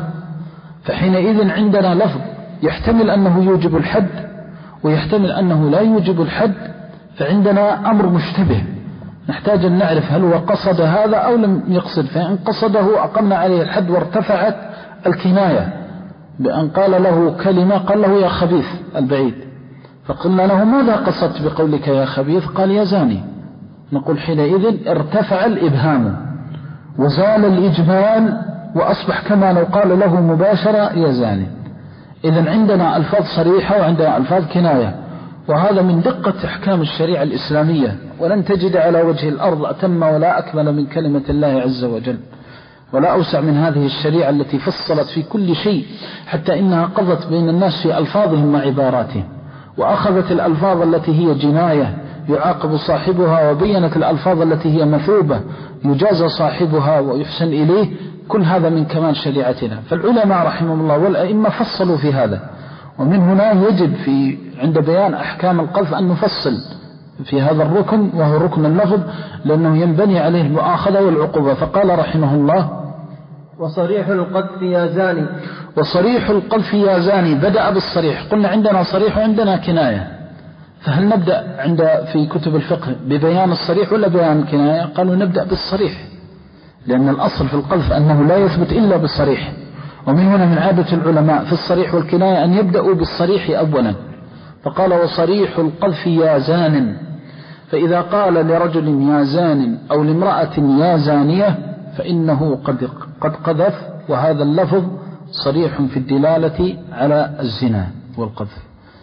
فحينئذ عندنا لفظ يحتمل أنه يوجب الحد ويحتمل أنه لا يوجب الحد، فعندنا أمر مشتبه نحتاج أن نعرف هل هو قصد هذا أو لم يقصد. فإن قصده أقمنا عليه الحد وارتفعت الكناية بأن قال له كلمة، قال له يا خبيث البعيد، فقلنا له ماذا قصدت بقولك يا خبيث؟ قال يا زاني. نقول حينئذ ارتفع الإبهام وزال الإجمال وأصبح كما لو قال له مباشرة يا زاني. إذن عندنا ألفاظ صريحة وعندنا ألفاظ كناية، وهذا من دقة أحكام الشريعة الإسلامية، ولن تجد على وجه الأرض أتم ولا أكمل من كلمة الله عز وجل، ولا أوسع من هذه الشريعة التي فصلت في كل شيء، حتى إنها قضت بين الناس في ألفاظهم وعباراتهم، وأخذت الألفاظ التي هي جناية يعاقب صاحبها، وبينت الألفاظ التي هي مثوبة يجازى صاحبها ويحسن إليه. كل هذا من كمال شريعتنا. فالعلماء رحمهم الله والأئمة فصلوا في هذا، ومن هنا يجب في عند بيان أحكام القذف أن نفصل في هذا الركن، وهو ركن اللفظ، لأنه ينبني عليه المؤاخذة والعقوبة. فقال رحمه الله وصريح القذف يا زاني. وصريح القذف يا زاني بدأ بالصريح. قلنا عندنا صريح وعندنا كناية، فهل نبدأ عند في كتب الفقه ببيان الصريح ولا بيان الكناية؟ قالوا نبدأ بالصريح، لأن الأصل في القذف أنه لا يثبت إلا بالصريح. ومن هنا من عادة العلماء في الصريح والكناية أن يبدأوا بالصريح أولا. فقال وصريح القذف يا زان. فإذا قال لرجل يا زان أو لامرأة يا زانية فإنه قد قد قذف، وهذا اللفظ صريح في الدلالة على الزنا والقذف.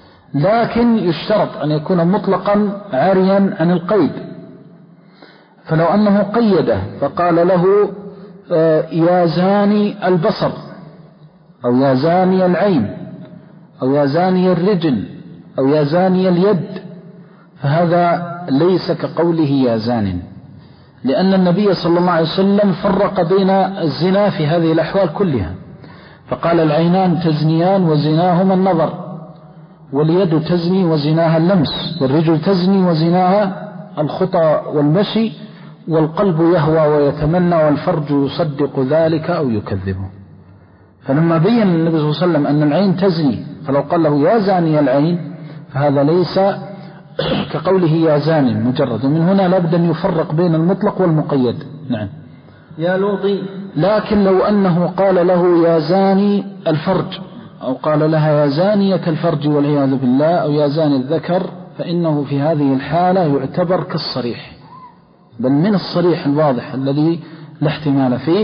لكن يشترط أن يكون مطلقا عاريا عن القيد. فلو أنه قيده فقال له يا زاني البصر أو يا زاني العين أو يا زاني الرجل أو يا زاني اليد، فهذا ليس كقوله يا زان، لأن النبي صلى الله عليه وسلم فرق بين الزنا في هذه الأحوال كلها، فقال العينان تزنيان وزناهما النظر، واليد تزني وزناها اللمس، والرجل تزني وزناها الخطى والمشي، والقلب يهوى ويتمنى، والفرج يصدق ذلك أو يكذبه. فلما بين النبي صلى الله عليه وسلم أن العين تزني، فلو قال له يا زاني العين فهذا ليس كقوله يا زاني مجرد. ومن هنا لابد أن يفرق بين المطلق والمقيد. نعم. يا لوطي. لكن لو أنه قال له يا زاني الفرج، أو قال لها يا زانية الفرج والعياذ بالله، أو يا زاني الذكر، فإنه في هذه الحالة يعتبر كالصريح، بل من الصريح الواضح الذي لا احتمال فيه.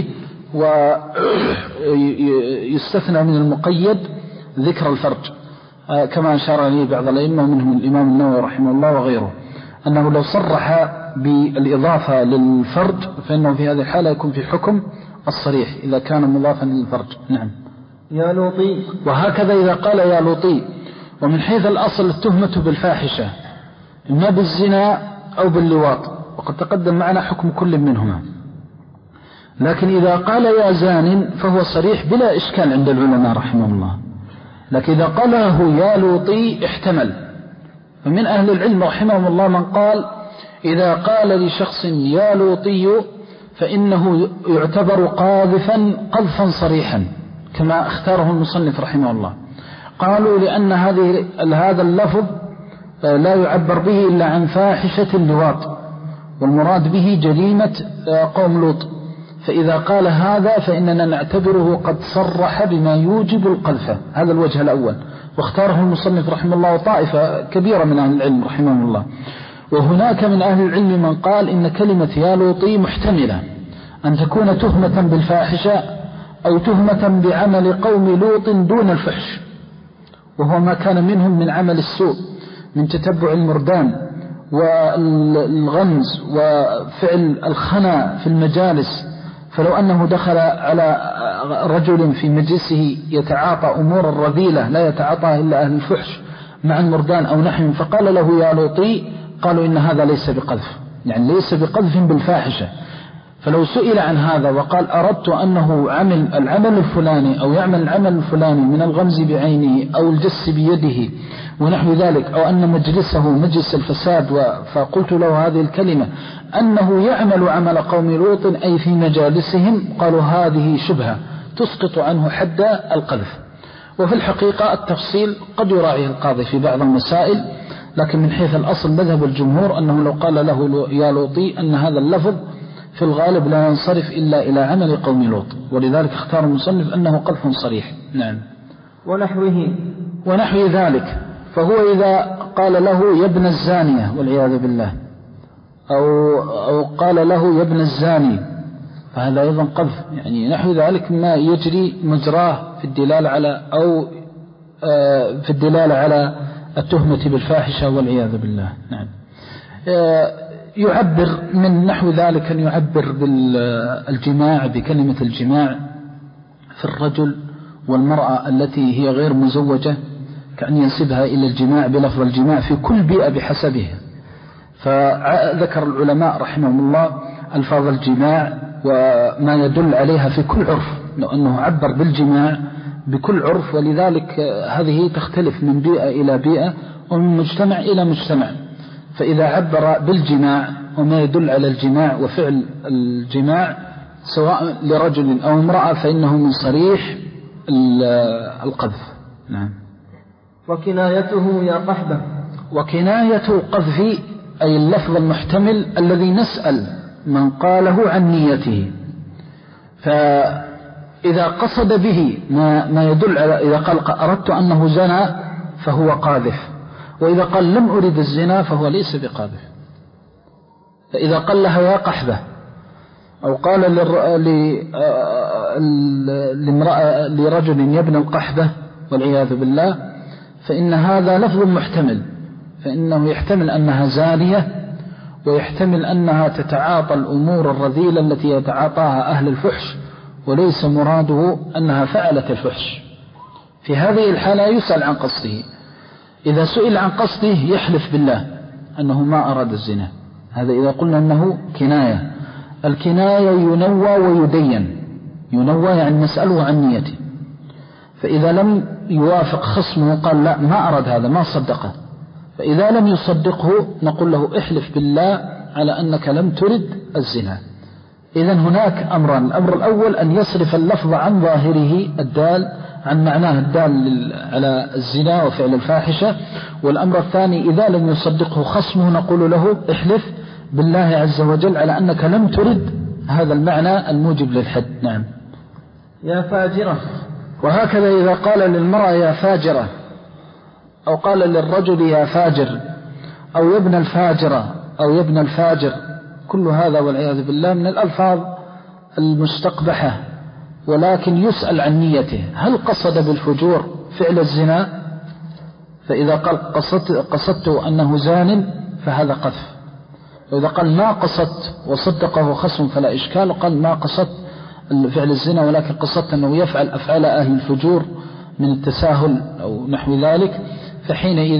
ويستثنى من المقيد ذكر الفرج، كما أشار إليه بعض الأئمة منهم الإمام النووي رحمه الله وغيره، أنه لو صرح بالإضافة للفرج فإنه في هذه الحالة يكون في حكم الصريح إذا كان مضافا للفرج. نعم. يا لوطي. وهكذا إذا قال يا لوطي. ومن حيث الأصل التهمة بالفاحشة إما بالزنا أو باللواط، وقد تقدم معنا حكم كل منهما. لكن إذا قال يا زان فهو صريح بلا إشكال عند العلماء رحمه الله. لكن إذا قاله يا لوطي احتمل. فمن أهل العلم رحمهم الله من قال إذا قال لشخص يا لوطي فإنه يعتبر قاذفا قذفا صريحا، كما اختاره المصنف رحمه الله. قالوا لأن هذه هذا اللفظ لا يعبر به إلا عن فاحشة اللواط، والمراد به جريمة قوم لوط، فإذا قال هذا فإننا نعتبره قد صرح بما يوجب القذف. هذا الوجه الأول، واختاره المصنف رحمه الله طائفة كبيرة من أهل العلم رحمه الله. وهناك من أهل العلم من قال إن كلمة يا لوطي محتملة أن تكون تهمة بالفاحشة أو تهمة بعمل قوم لوط دون الفحش، وهو ما كان منهم من عمل السوء من تتبع المردان والغمز وفعل الخنا في المجالس. فلو أنه دخل على رجل في مجلسه يتعاطى أمور الرذيلة لا يتعاطاها إلا أهل الفحش مع المردان أو نحن، فقال له يا لوطي، قالوا إن هذا ليس بقذف، يعني ليس بقذف بالفاحشة. فلو سئل عن هذا وقال أردت أنه عمل العمل الفلاني أو يعمل العمل الفلاني من الغمز بعينه أو الجس بيده ونحو ذلك، أو أن مجلسه مجلس الفساد، فقلت له هذه الكلمة أنه يعمل عمل قوم لوط أي في مجالسهم، قالوا هذه شبهة تسقط عنه حد القذف. وفي الحقيقة التفصيل قد يراعيه القاضي في بعض المسائل، لكن من حيث الأصل مذهب الجمهور أنه لو قال له يا لوطي أن هذا اللفظ في الغالب لا ينصرف إلا إلى عمل قوم لوط، ولذلك اختار المصنف أنه قذف صريح. نعم. ونحوه ونحو ذلك، فهو إذا قال له يا ابن الزانية والعياذ بالله، أو, أو قال له يا ابن الزاني، فهذا أيضا قذف، يعني نحو ذلك ما يجري مجراه في الدلالة على أو في الدلالة على التهمة بالفاحشة والعياذ بالله. نعم. يعبر من نحو ذلك أن يعبر بالجماع بكلمة الجماع في الرجل والمرأة التي هي غير مزوجة، كأن ينسبها إلى الجماع بلفظ الجماع في كل بيئة بحسبها. فذكر العلماء رحمهم الله ألفاظ الجماع وما يدل عليها في كل عرف، لأنه عبر بالجماع بكل عرف، ولذلك هذه تختلف من بيئة إلى بيئة ومن مجتمع إلى مجتمع. فإذا عبر بالجماع وما يدل على الجماع وفعل الجماع سواء لرجل أو امرأة فإنه من صريح القذف. نعم. وكنايته يا قحبة، وكناية القذف أي اللفظ المحتمل الذي نسأل من قاله عن نيته. فإذا قصد به ما, ما يدل على، إذا قال أردت أنه زنى فهو قاذف، وإذا قال لم أريد الزنا فهو ليس بقاذف. فإذا قال لها يا قحبة أو قال لامرأة لرجل يا ابن القحبة والعياذ بالله، فإن هذا لفظ محتمل، فإنه يحتمل أنها زانية ويحتمل أنها تتعاطى الأمور الرذيلة التي يتعاطاها أهل الفحش، وليس مراده أنها فعلت الفحش. في هذه الحالة يسأل عن قصده، إذا سئل عن قصده يحلف بالله أنه ما أراد الزنا. هذا إذا قلنا أنه كناية. الكناية ينوى ويدين. ينوى يعني نسأله عن نيته، فإذا لم يوافق خصمه قال لا ما أراد هذا ما صدقه، فإذا لم يصدقه نقول له احلف بالله على أنك لم ترد الزنا. إذن هناك أمران، الأمر الأول أن يصرف اللفظ عن ظاهره الدال عن معناه الدال على الزنا وفعل الفاحشة، والأمر الثاني إذا لم يصدقه خصمه نقول له احلف بالله عز وجل على أنك لم ترد هذا المعنى الموجب للحد. نعم. يا فاجرة، وهكذا إذا قال للمرأة يا فاجرة أو قال للرجل يا فاجر أو يا ابن الفاجرة أو يا ابن الفاجر، كل هذا والعياذ بالله من الألفاظ المستقبحة، ولكن يسأل عن نيته، هل قصد بالفجور فعل الزنا؟ فإذا قال قصدت, قصدت أنه زان فهذا قذف، وإذا قال ما قصدت وصدقه خصم فلا إشكال، قال ما قصدت فعل الزنا ولكن قصدت أنه يفعل أفعال أهل الفجور من التساهل أو نحو ذلك، فحينئذ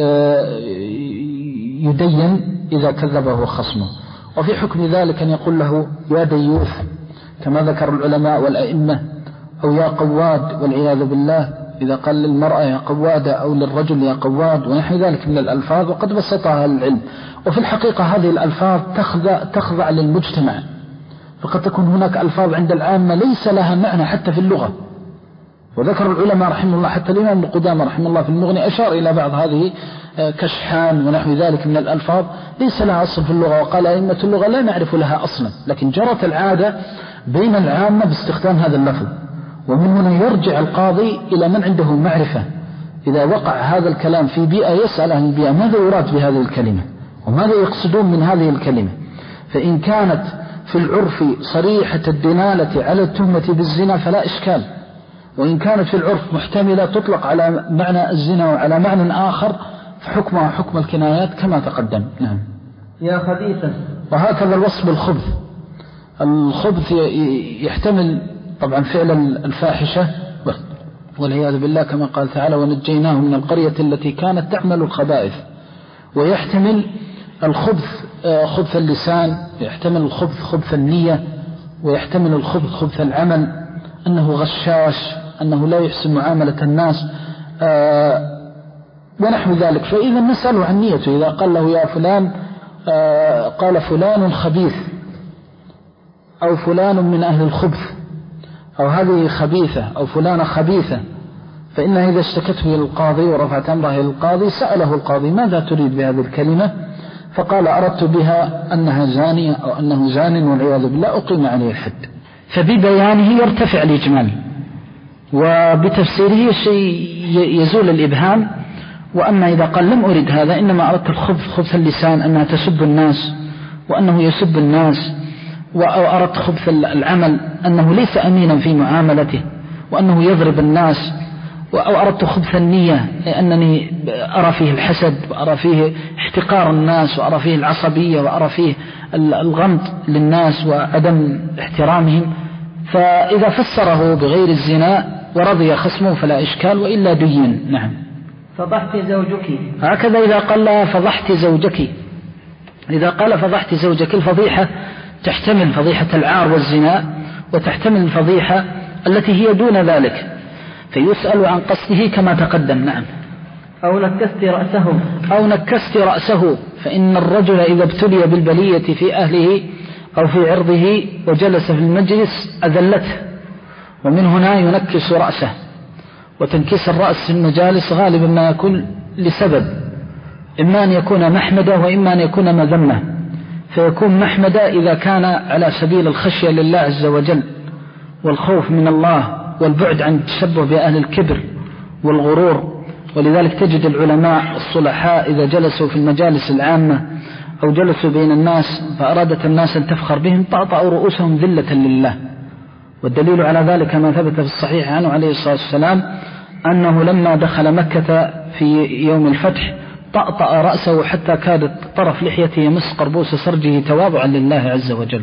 يدين إذا كذبه خصمه. وفي حكم ذلك أن يقول له يا ديوث كما ذكر العلماء والأئمة، أو يا قواد والعياذ بالله، إذا قال للمرأة يا قوادة أو للرجل يا قواد ونحو ذلك من الألفاظ، وقد بسطها العلم. وفي الحقيقة هذه الألفاظ تخضع, تخضع للمجتمع، فقد تكون هناك ألفاظ عند العامة ليس لها معنى حتى في اللغة. وذكر العلماء رحمه الله حتى الإمام ابن قدامة رحمه الله في المغني أشار إلى بعض هذه كشحان ونحو ذلك من الألفاظ ليس لها أصل في اللغة، وقال أئمة اللغة لا نعرف لها أصلا، لكن جرت العادة بين العامة باستخدام هذا اللفظ. ومن هنا يرجع القاضي إلى من عنده معرفة، إذا وقع هذا الكلام في بيئة يسأل أهل البيئة ماذا يراد بهذه الكلمة وماذا يقصدون من هذه الكلمة. فإن كانت في العرف صريحة الدلالة على التهمة بالزنا فلا إشكال، وإن كانت في العرف محتملة تطلق على معنى الزنا وعلى معنى آخر فحكمها حكم الكنايات كما تقدم. نعم. يا خبيثا. وهكذا الوصف بالخبث. الخبث يحتمل طبعا فعل الفاحشة والعياذ بالله كما قال تعالى ونجيناه من القرية التي كانت تعمل الخبائث، ويحتمل الخبث خبث اللسان، يحتمل الخبث خبث النية، ويحتمل الخبث خبث العمل، أنه غشاش، أنه لا يحسن معاملة الناس ونحو ذلك. فإذا نسأل عن نيته، إذا قال له يا فلان قال فلان خبيث أو فلان من أهل الخبث أو هذه خبيثة أو فلانة خبيثة، فإنها إذا اشتكته إلى القاضي ورفعت أمره إلى القاضي سأله القاضي ماذا تريد بهذه الكلمة؟ فقال أردت بها أنها زانية أو أنه زان والعياذ بالله أقيم عليه الحد. فببيانه يرتفع الإجمال، وبتفسيره شيء يزول الإبهام. وأما إذا قال لم أريد هذا إنما أردت الخبث خبث اللسان أنها تسب الناس وأنه يسب الناس، أو أردت خبث العمل أنه ليس أمينا في معاملته وأنه يضرب الناس، أو أردت خبث النية لأنني أرى فيه الحسد وأرى فيه احتقار الناس وأرى فيه العصبية وأرى فيه الغمط للناس وعدم احترامهم. فإذا فسره بغير الزنا ورضي خصمه فلا إشكال، وإلا دين. نعم. فضحت زوجك. هكذا إذا قال فضحت زوجك، إذا قال فضحت زوجك الفضيحة تحتمل فضيحة العار والزنا، وتحتمل الفضيحة التي هي دون ذلك، فيسأل عن قصده كما تقدم. نعم. أو نكست رأسه. أو نكست رأسه، فإن الرجل إذا ابتلي بالبلية في أهله أو في عرضه وجلس في المجلس أذلته، ومن هنا ينكس رأسه. وتنكيس الرأس في المجالس غالبا ما يكون لسبب، إما أن يكون محمدة وإما أن يكون مذمة. فيكون محمدة إذا كان على سبيل الخشية لله عز وجل والخوف من الله والبعد عن التشبه بأهل الكبر والغرور. ولذلك تجد العلماء الصلحاء إذا جلسوا في المجالس العامة أو جلسوا بين الناس فأرادت الناس أن تفخر بهم طأطأوا رؤوسهم ذلة لله. والدليل على ذلك ما ثبت في الصحيح عنه عليه الصلاة والسلام أنه لما دخل مكة في يوم الفتح طأطأ رأسه حتى كادت طرف لحيته يمس قربوس سرجه تواضعا لله عز وجل.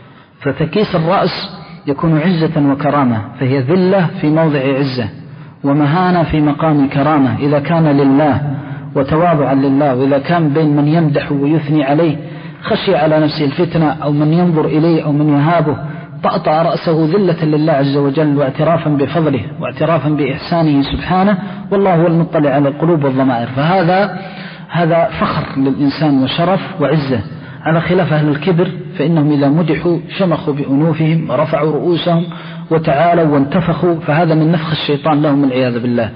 فتكيس الرأس يكون عزة وكرامة، فهي ذلة في موضع عزة ومهانة في مقام كرامة إذا كان لله وتواضعا لله. وإذا كان بين من يمدح ويثني عليه خشي على نفسه الفتنة أو من ينظر إليه أو من يهابه طأطأ رأسه ذلة لله عز وجل واعترافا بفضله واعترافا بإحسانه سبحانه، والله هو المطلع على القلوب والضمائر. فهذا هذا فخر للإنسان وشرف وعزة، على خلاف أهل الكبر فإنهم إذا مدحوا شمخوا بأنوفهم ورفعوا رؤوسهم وتعالوا وانتفخوا، فهذا من نفخ الشيطان لهم العياذ بالله.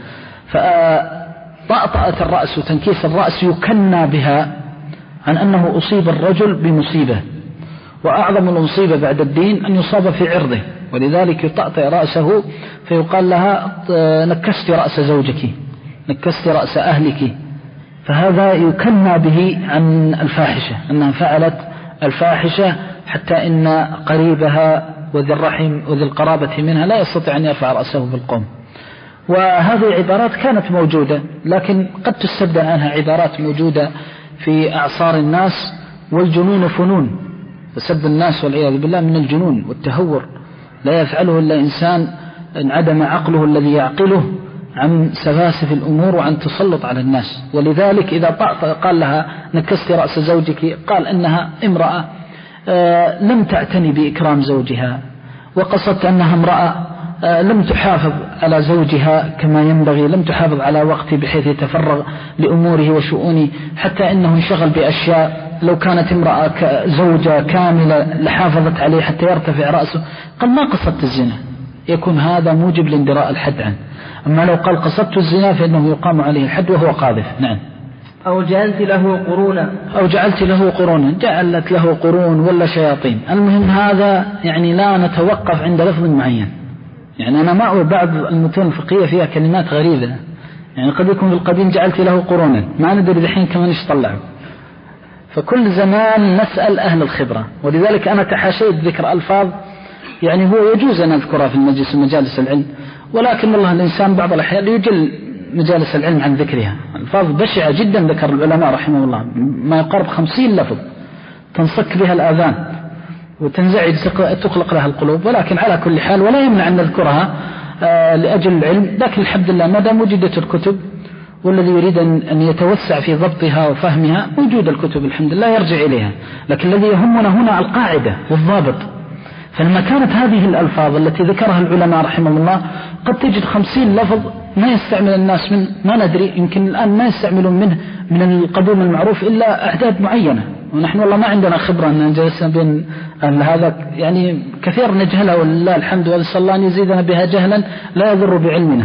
فطأطأة الرأس وتنكيس الرأس يكنى بها عن أنه أصيب الرجل بمصيبة، وأعظم المصيبة بعد الدين أن يصاب في عرضه، ولذلك يطأطئ رأسه فيقال لها نكست رأس زوجك، نكست رأس أهلك. فهذا يكنى به عن الفاحشة أنها فعلت الفاحشة، حتى إن قريبها وذي الرحم وذي القرابة منها لا يستطيع أن يرفع رأسه في القوم. وهذه عبارات كانت موجودة، لكن قد تستبدل عنها عبارات موجودة في أعصار الناس. والجنون فنون، فسب الناس والعياذ بالله من الجنون والتهور، لا يفعله إلا إنسان انعدم عقله الذي يعقله عن سفاسف الأمور وعن تسلط على الناس. ولذلك إذا قال لها نكست رأس زوجك قال إنها امرأة لم تعتني بإكرام زوجها، وقصدت أنها امرأة لم تحافظ على زوجها كما ينبغي، لم تحافظ على وقته بحيث يتفرغ لأموره وشؤونه، حتى إنه انشغل بأشياء. لو كانت امرأة زوجة كاملة لحافظت عليه حتى يرتفع رأسه. قال ما قصدت الزنا، يكون هذا موجب لاندراء الحد عنه. أما لو قال قصدت الزنا فإنه يقام عليه الحد وهو قاذف. نعم. أو جعلت له قرونا أو جعلت له قرونا جعلت له قرون ولا شياطين. المهم هذا يعني لا نتوقف عند لفظ معين. يعني أنا ما بعض المتون الفقهية فيها كلمات غريبة، يعني قد يكون في القديم جعلت له قرونا ما ندري الحين كمان ايش طلعوا. فكل زمان نسأل أهل الخبرة، ولذلك أنا تحاشيت ذكر ألفاظ يعني هو يجوز أن أذكرها في المجلس مجالس العلم، ولكن والله الإنسان بعض الأحيان يجل مجالس العلم عن ذكرها. ألفاظ بشعة جدا ذكر العلماء رحمه الله ما يقرب خمسين لفظ تنصك بها الآذان وتنزعج تقلق لها القلوب، ولكن على كل حال ولا يمنع أن نذكرها آه لأجل العلم. لكن الحمد لله ما دام وجدت الكتب والذي يريد أن يتوسع في ضبطها وفهمها وجود الكتب الحمد لله يرجع إليها. لكن الذي يهمنا هنا القاعدة والضابط. فلما كانت هذه الألفاظ التي ذكرها العلماء رحمه الله قد تجد خمسين لفظ ما يستعمل الناس من ما ندري يمكن الآن ما يستعملون منه من القدوم المعروف إلا أعداد معينة، ونحن والله ما عندنا خبرة أن جلسنا بين أهل هذا يعني كثير نجهلها ولله الحمد ونسأل الله أن يزيدنا بها جهلا لا يضر بعلمنا.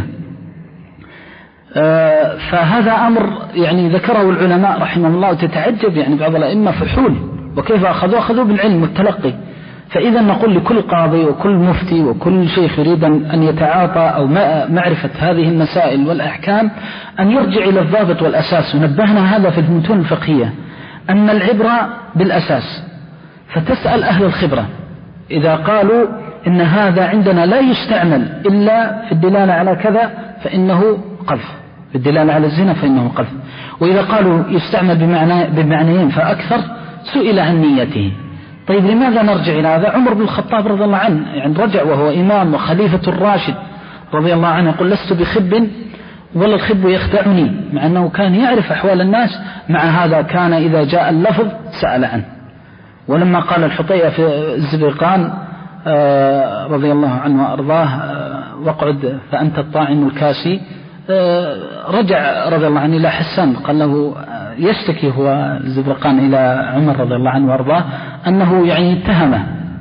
آه فهذا أمر يعني ذكره العلماء رحمه الله وتتعجب يعني بعض الأئمة فحول وكيف أخذوا أخذوا بالعلم والتلقي. فإذا نقول لكل قاضي وكل مفتي وكل شيخ يريد أن يتعاطى أو معرفة هذه المسائل والأحكام أن يرجع إلى الضابط والأساس. ونبهنا هذا في المتون الفقهية أن العبرة بالأساس، فتسأل أهل الخبرة إذا قالوا إن هذا عندنا لا يستعمل إلا في الدلالة على كذا فإنه قذف، في الدلالة على الزنا فإنه قذف. وإذا قالوا يستعمل بمعنى بمعنيين فأكثر سئل عن نيته. طيب لماذا نرجع إلى هذا؟ عمر بن الخطاب رضي الله عنه يعني رجع وهو إمام وخليفة الراشد رضي الله عنه يقول لست بخب ولا الخب يخدعني، مع أنه كان يعرف أحوال الناس، مع هذا كان إذا جاء اللفظ سأل عنه. ولما قال الحطيئة في الزبيقان رضي الله عنه وأرضاه واقعد فأنت الطاعم الكاسي، رجع رضي الله عنه إلى حسان قال له يشتكي هو الزبرقان إلى عمر رضي الله عنه وأرضاه أنه يعني اتهمه.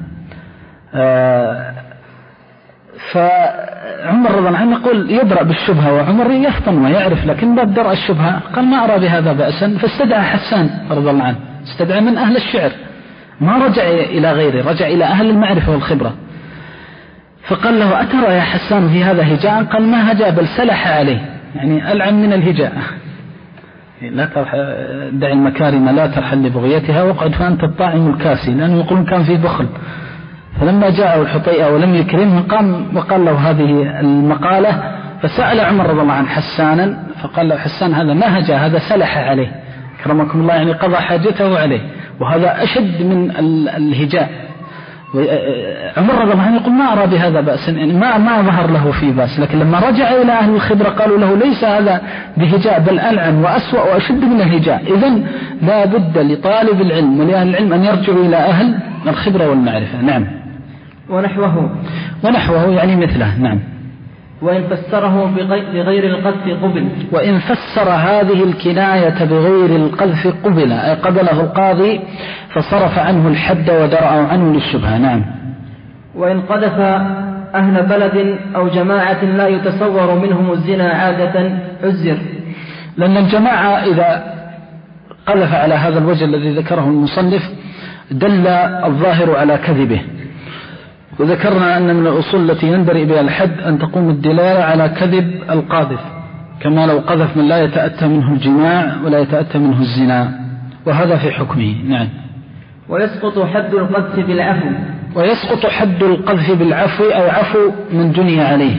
فعمر رضي الله عنه يقول يدرأ بالشبهة وعمر يفطن ويعرف، لكن باب درء الشبهة قال ما أرى بهذا بأسا، فاستدعى حسان رضي الله عنه، استدعى من أهل الشعر، ما رجع إلى غيره، رجع إلى أهل المعرفة والخبرة. فقال له أترى يا حسان في هذا هجاء؟ قال ما هجاء بل سلح عليه، يعني ألعن من الهجاء. لا ترح دع المكارم لا ترحل لبغيتها واقعد فأنت الطاعم الكاسي، لأنه يقولون كان في بخل. فلما جاءه الحطيئة ولم يكرمه قام وقال له هذه المقالة، فسأل عمر رضي الله عنه حسانا فقال له حسان هذا ما هجاء هذا سلح عليه كرمكم الله، يعني قضى حاجته عليه، وهذا أشد من الهجاء. عمر رضي الله عنه يقول ما أرى بهذا بأسا، يعني ما ما ظهر له فيه بأس. لكن لما رجع إلى أهل الخبرة قالوا له ليس هذا بهجاء بل ألعن وأسوأ وأشد من الهجاء. إذن لا بد لطالب العلم ولأهل العلم أن يرجعوا إلى أهل الخبرة والمعرفة. نعم. ونحوه ونحوه يعني مثله. نعم. وإن فسره بغير القذف قبل. وإن فسر هذه الكناية بغير القذف قبل، أي قبله القاضي فصرف عنه الحد ودرأه عنه للشبهة. نعم. وإن قذف أهل بلد أو جماعة لا يتصور منهم الزنا عادة عزر، لأن الجماعة إذا قذف على هذا الوجه الذي ذكره المصنف دل الظاهر على كذبه. وذكرنا أن من الأصول التي ينبرئ بها الحد أن تقوم الدلالة على كذب القاذف، كما لو قذف من لا يتأتى منه الجماع ولا يتأتى منه الزنا، وهذا في حكمه. نعم. ويسقط حد القذف بالعفو. ويسقط حد القذف بالعفو أي عفو من جني عليه.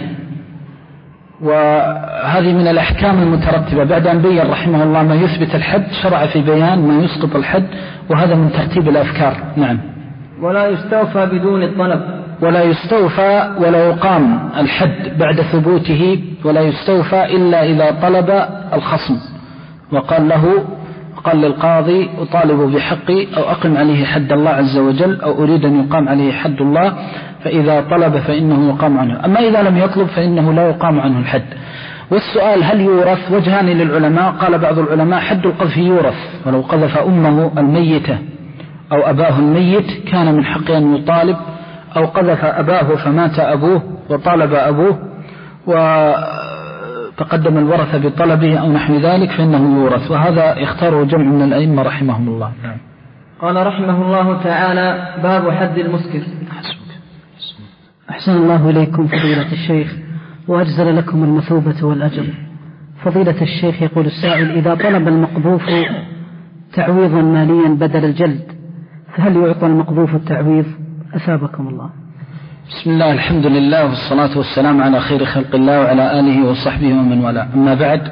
وهذه من الأحكام المترتبة بعد أن بين رحمه الله ما يثبت الحد شرع في بيان ما يسقط الحد، وهذا من ترتيب الأفكار. نعم. ولا يستوفى بدون الطلب. ولا يستوفى ولا يقام الحد بعد ثبوته، ولا يستوفى إلا إذا طلب الخصم وقال له قال للقاضي أطالب بحقي أو أقم عليه حد الله عز وجل أو أريد أن يقام عليه حد الله، فإذا طلب فإنه يقام عنه. أما إذا لم يطلب فإنه لا يقام عنه الحد. والسؤال هل يورث؟ وجهان للعلماء. قال بعض العلماء حد القذف يورث، ولو قذف أمه الميتة أو أباه الميت كان من حقه أن يطالب، أو قذف أباه فمات أبوه وطالب أبوه تقدم الورثة بطلبه أو نحو ذلك فإنه يورث، وهذا يختاره جمع من الأئمة رحمهم الله. نعم. قال رحمه الله تعالى: باب حد المسكر. أحسن الله إليكم فضيلة الشيخ وأجزل لكم المثوبة والأجر. فضيلة الشيخ يقول السائل: إذا طلب المقذوف تعويضا ماليا بدل الجلد فهل يعطى المقذوف التعويض؟ أثابكم الله. بسم الله، الحمد لله، والصلاة والسلام على خير خلق الله وعلى آله وصحبه ومن والاه. أما بعد،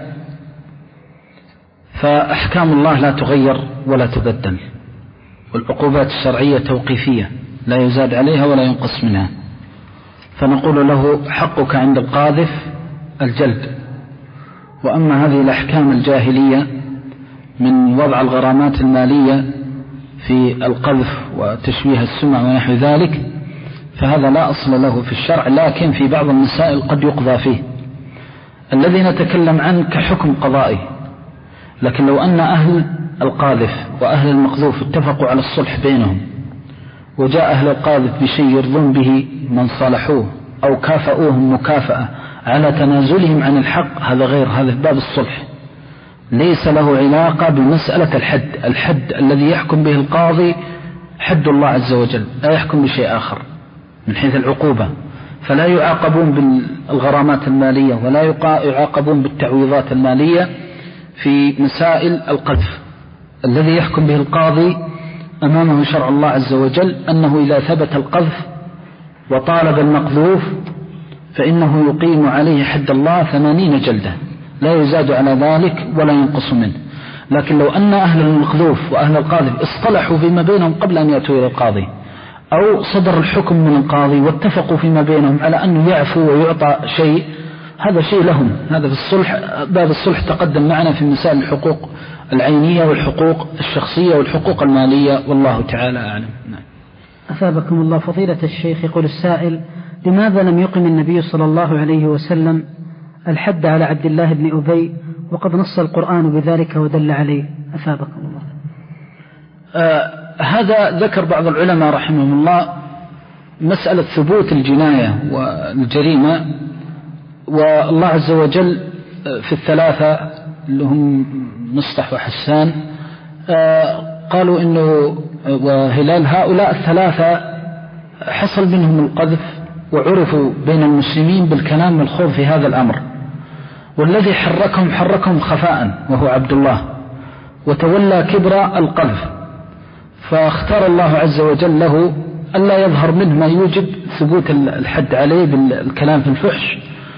فأحكام الله لا تغير ولا تبدل، والعقوبات الشرعية توقيفية لا يزاد عليها ولا ينقص منها، فنقول له: حقك عند القاذف الجلد. وأما هذه الأحكام الجاهلية من وضع الغرامات المالية في القذف وتشويه السمع ونحو ذلك فهذا لا أصل له في الشرع، لكن في بعض المسائل قد يقضى فيه. الذي نتكلم عنه كحكم قضائي، لكن لو أن أهل القاذف وأهل المقذوف اتفقوا على الصلح بينهم، وجاء أهل القاذف بشيء يرضون به من صالحوه أو كافأوهم مكافأة على تنازلهم عن الحق، هذا غير، هذا باب الصلح، ليس له علاقة بمسألة الحد. الحد الذي يحكم به القاضي حد الله عز وجل، لا يحكم بشيء آخر من حيث العقوبة، فلا يعاقبون بالغرامات المالية ولا يعاقبون بالتعويضات المالية في مسائل القذف. الذي يحكم به القاضي أمامه شرع الله عز وجل أنه إذا ثبت القذف وطالب المقذوف فإنه يقيم عليه حد الله ثمانين جلدة، لا يزاد على ذلك ولا ينقص منه. لكن لو أن أهل المقذوف وأهل القاذف اصطلحوا فيما بينهم قبل أن يأتوا إلى القاضي، أو صدر الحكم من القاضي واتفقوا فيما بينهم على أنه يعفو ويعطى شيء، هذا شيء لهم، هذا في الصلح. باب الصلح تقدم معنا في مسائل الحقوق العينية والحقوق الشخصية والحقوق المالية، والله تعالى أعلم. نعم. أثابكم الله. فضيلة الشيخ يقول السائل: لماذا لم يقم النبي صلى الله عليه وسلم الحد على عبد الله بن أبي وقد نص القرآن بذلك ودل عليه؟ أثابكم الله. آه هذا ذكر بعض العلماء رحمهم الله مسألة ثبوت الجناية والجريمة، والله عز وجل في الثلاثة اللي هم مصطح وحسان آه قالوا إنه وهلال هؤلاء الثلاثة حصل منهم القذف وعرفوا بين المسلمين بالكلام والخوض في هذا الأمر، والذي حركهم حركهم خفاء وهو عبد الله، وتولى كبر القذف، فاختار الله عز وجل له ألا يظهر منه ما يوجب ثبوت الحد عليه بالكلام في الفحش،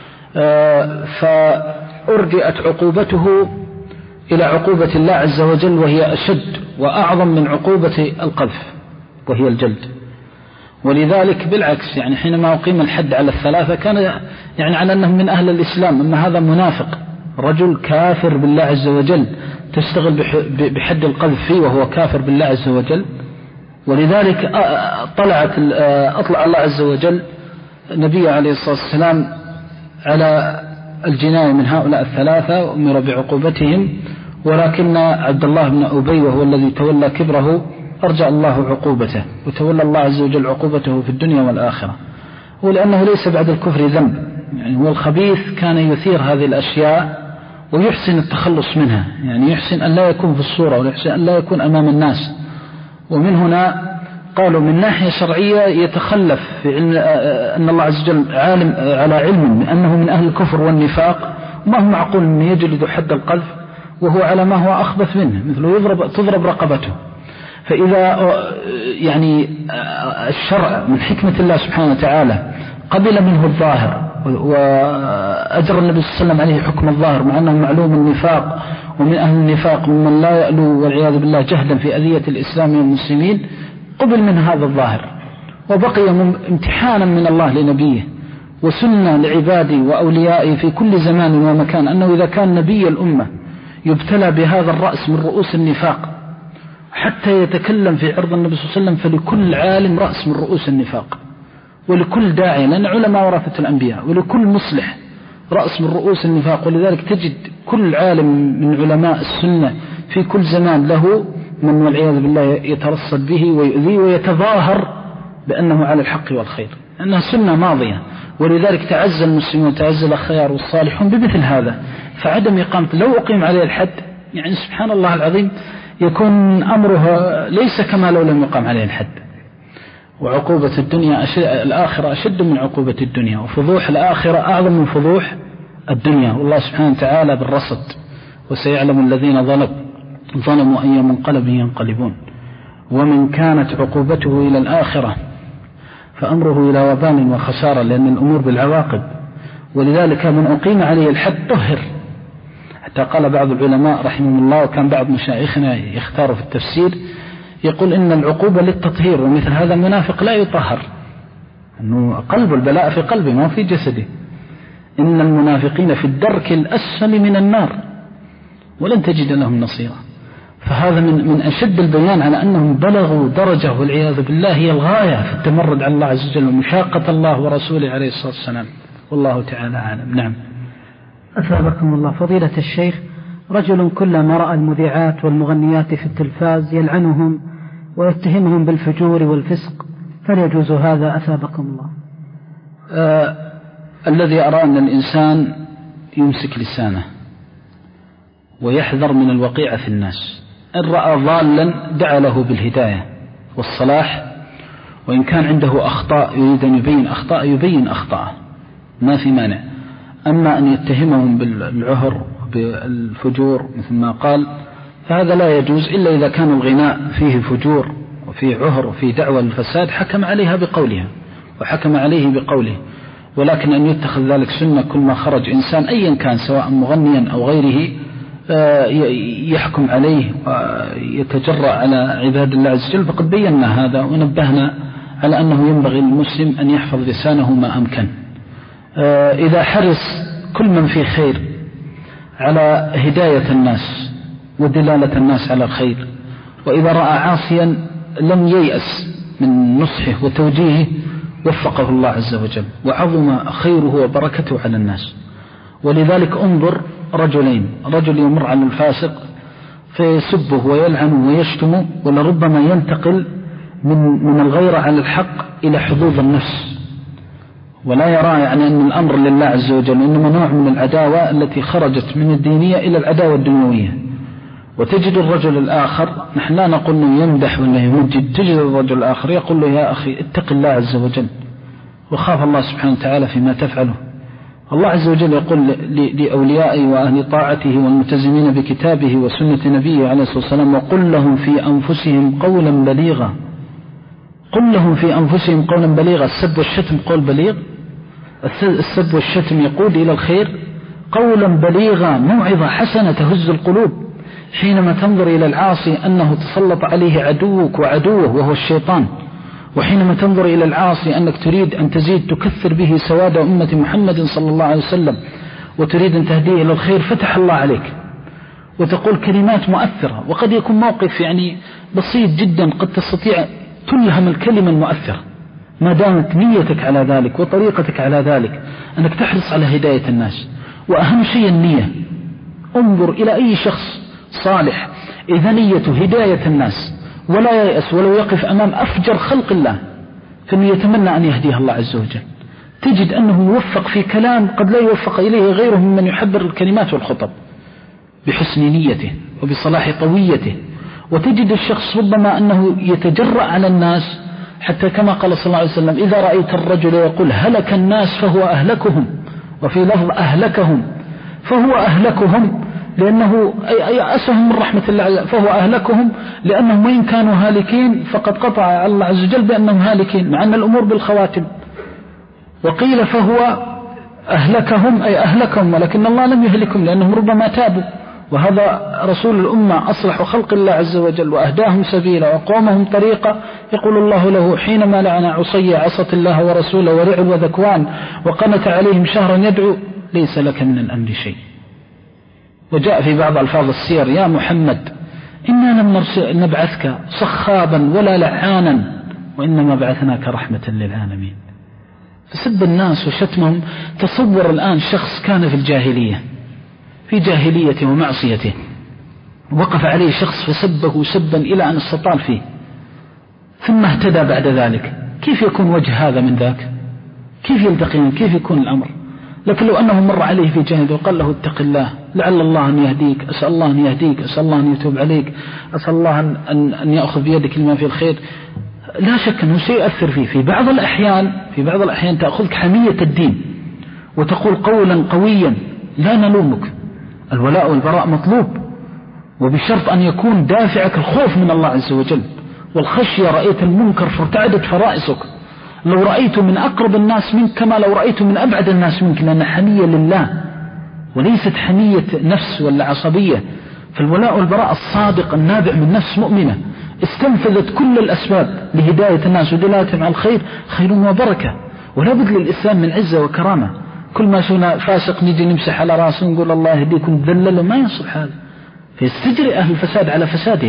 فأرجئت عقوبته إلى عقوبة الله عز وجل، وهي أشد وأعظم من عقوبة القذف وهي الجلد. ولذلك بالعكس، يعني حينما أقيم الحد على الثلاثة كان يعني على أنهم من أهل الإسلام، أما هذا منافق رجل كافر بالله عز وجل تشتغل بحد القذف فيه وهو كافر بالله عز وجل. ولذلك طلعت أطلع الله عز وجل نبي عليه الصلاة والسلام على الجناية من هؤلاء الثلاثة وأمر بعقوبتهم، ولكن عبد الله بن أبي وهو الذي تولى كبره أرجع الله عقوبته، وتولى الله عز وجل عقوبته في الدنيا والآخرة، ولأنه ليس بعد الكفر ذنب، يعني هو الخبيث كان يثير هذه الأشياء ويحسن التخلص منها، يعني يحسن أن لا يكون في الصورة ويحسن أن لا يكون أمام الناس. ومن هنا قالوا من ناحية شرعية يتخلف في علم أن الله عز وجل عالم على علم أنه من أهل الكفر والنفاق، وما هو معقول أن يجلد حد القذف وهو على ما هو أخبث منه، مثله يضرب تضرب رقبته. فإذا يعني الشرع من حكمة الله سبحانه وتعالى قبل منه الظاهر وأجر النبي صلى الله عليه وسلم عليه حكم الظاهر، مع أنه معلوم النفاق ومن أهل النفاق ممن لا يألو والعياذ بالله جهدا في أذية الإسلام والمسلمين، قبل من هذا الظاهر وبقي امتحانا من الله لنبيه وسنة لعباده وأوليائه في كل زمان ومكان، أنه إذا كان نبي الأمة يبتلى بهذا الرأس من رؤوس النفاق حتى يتكلم في عرض النبي صلى الله عليه وسلم، فلكل عالم رأس من رؤوس النفاق، ولكل داعي، لأن علماء ورثة الأنبياء، ولكل مصلح رأس من رؤوس النفاق. ولذلك تجد كل عالم من علماء السنة في كل زمان له من والعياذ بالله يترصد به ويؤذيه ويتظاهر بأنه على الحق والخير، أنها سنة ماضية. ولذلك تعزى المسلمون وتعزى الأخيار والصالحون بمثل هذا. فعدم إقامة لو أقيم عليه الحد يعني سبحان الله العظيم يكون أمره ليس كما لو لم يقام عليه الحد. وعقوبة الدنيا أشد الآخرة أشد من عقوبة الدنيا، وفضوح الآخرة أعظم من فضوح الدنيا. والله سبحانه وتعالى بالرصد، وسيعلم الذين ظلموا ظلموا أي منقلب ينقلبون. ومن كانت عقوبته إلى الآخرة فأمره إلى وبال وخسارة، لأن الأمور بالعواقب. ولذلك من أقيم عليه الحد طهر، حتى قال بعض العلماء رحمه الله، وكان بعض مشايخنا يختار في التفسير يقول إن العقوبة للتطهير، ومثل هذا المنافق لا يطهر، أنه قلب البلاء في قلبه ما في جسده. إن المنافقين في الدرك الأسفل من النار ولن تجد لهم نصيرا. فهذا من من أشد البيان على أنهم بلغوا درجة والعياذ بالله هي الغاية في التمرد على الله عز وجل ومشاقة الله ورسوله عليه الصلاة والسلام. والله تعالى أعلم. نعم. أثابكم الله. فضيلة الشيخ، رجل كلما رأى المذيعات والمغنيات في التلفاز يلعنهم ويتهمهم بالفجور والفسق، هل يجوز هذا أثابكم الله؟ آه الذي أرى أن الإنسان يمسك لسانه ويحذر من الوقيعة في الناس. إن رأى ضالا دعا له بالهداية والصلاح، وإن كان عنده أخطاء يريد أن يبين أخطاء يبين أخطاء، ما في مانع. أما أن يتهمهم بالعهر بالفجور مثل ما قال فهذا لا يجوز، إلا إذا كان الغناء فيه فجور وفيه عهر وفيه دعوة للفساد حكم عليها بقولها وحكم عليه بقوله. ولكن أن يتخذ ذلك سنة كل ما خرج إنسان أيا كان سواء مغنيا أو غيره يحكم عليه ويتجرأ على عباد الله عز وجل، فقد بينا هذا ونبهنا على أنه ينبغي للمسلم أن يحفظ لسانه ما أمكن. إذا حرص كل من في خير على هداية الناس ودلالة الناس على الخير، وإذا رأى عاصيا لم ييأس من نصحه وتوجيهه وفقه الله عز وجل وعظم خيره وبركته على الناس. ولذلك انظر رجلين، رجل يمر على الفاسق فيسبه ويلعنه ويشتمه، ولربما ينتقل من من الغيرة على الحق إلى حظوظ النفس، ولا يرى يعني أن الأمر لله عز وجل، إنما نوع من العداوة التي خرجت من الدينية إلى العداوة الدنيوية. وتجد الرجل الآخر، نحن لا نقول أنه يمدح ولا يمجد، تجد الرجل الآخر يقول له يا أخي اتق الله عز وجل وخاف الله سبحانه وتعالى فيما تفعله. الله عز وجل يقول لأوليائه وأهل طاعته والملتزمين بكتابه وسنة نبيه عليه الصلاة والسلام: وقل لهم في أنفسهم قولا بليغا. قل لهم في أنفسهم قولا بليغا. السب والشتم قول بليغ، السب والشتم يقود إلى الخير. قولا بليغا، موعظة حسنة تهز القلوب. حينما تنظر إلى العاصي أنه تسلط عليه عدوك وعدوه وهو الشيطان، وحينما تنظر إلى العاصي أنك تريد أن تزيد تكثر به سواد أمة محمد صلى الله عليه وسلم وتريد أن تهديه إلى الخير، فتح الله عليك وتقول كلمات مؤثرة. وقد يكون موقف يعني بسيط جدا قد تستطيع تلهم الكلمة المؤثرة ما دامت نيتك على ذلك وطريقتك على ذلك أنك تحرص على هداية الناس. وأهم شيء النية. انظر إلى أي شخص صالح إذا نيته هداية الناس ولا ييأس ولو يقف أمام أفجر خلق الله فإنه يتمنى أن يهديه الله عز وجل، تجد أنه موفق في كلام قد لا يوفق إليه غيره ممن يحبر الكلمات والخطب بحسن نيته وبصلاح طويته. وتجد الشخص ربما أنه يتجرأ على الناس، حتى كما قال صلى الله عليه وسلم: إذا رأيت الرجل يقول هلك الناس فهو أهلكهم، وفي لفظ أهلكهم فهو أهلكهم، لأنه يأسهم من رحمة الله، فهو أهلكهم لأنهم وإن كانوا هالكين فقد قطع على الله عز وجل بأنهم هالكين، مع أن الأمور بالخواتم. وقيل فهو أهلكهم أي أهلكهم، ولكن الله لم يهلكهم لأنهم ربما تابوا. وهذا رسول الأمة أصلح خلق الله عز وجل وأهداهم سبيلا وقومهم طريقا. يقول الله له حينما لعن عصي عصت الله ورسوله ورعل وذكوان وقنت عليهم شهرا يدعو: ليس لك من الأمر شيء. وجاء في بعض ألفاظ السير: يا محمد إنا لم نبعثك صخابا ولا لعانا وإنما بعثناك رحمة للعالمين. فسب الناس وشتمهم. تصور الآن شخص كان في الجاهلية في جاهليته ومعصيته، وقف عليه شخص فسبه سبا إلى أن استطال فيه، ثم اهتدى بعد ذلك، كيف يكون وجه هذا من ذاك؟ كيف يلتقيان؟ كيف يكون الأمر؟ لكن لو أنه مر عليه في جانب وقال له اتق الله، لعل الله أن يهديك، أسأل الله أن يهديك، أسأل الله أن يتوب عليك، أسأل الله أن, أن, أن يأخذ بيدك لما في الخير، لا شك أنه سيؤثر فيه. في بعض الأحيان في بعض الأحيان تأخذك حمية الدين وتقول قولا قويا، لا نلومك، الولاء والبراء مطلوب، وبشرط أن يكون دافعك الخوف من الله عز وجل والخشية. رأيت المنكر فارتعدت فرائسك، لو رأيت من أقرب الناس منك كما لو رأيت من أبعد الناس منك، لأن حمية لله وليست حمية نفس ولا عصبية. فالولاء والبراء الصادق النابع من نفس مؤمنة استنفذت كل الأسباب لهداية الناس ودلالتهم على الخير، خير وبركة. ولا بد للإسلام من عزة وكرامة. كل ما شونا فاسق نيجي نمسح على راسه ونقول الله يهديكم ذلله، ما يصلح هذا، فيستجري أهل الفساد على فسادهم.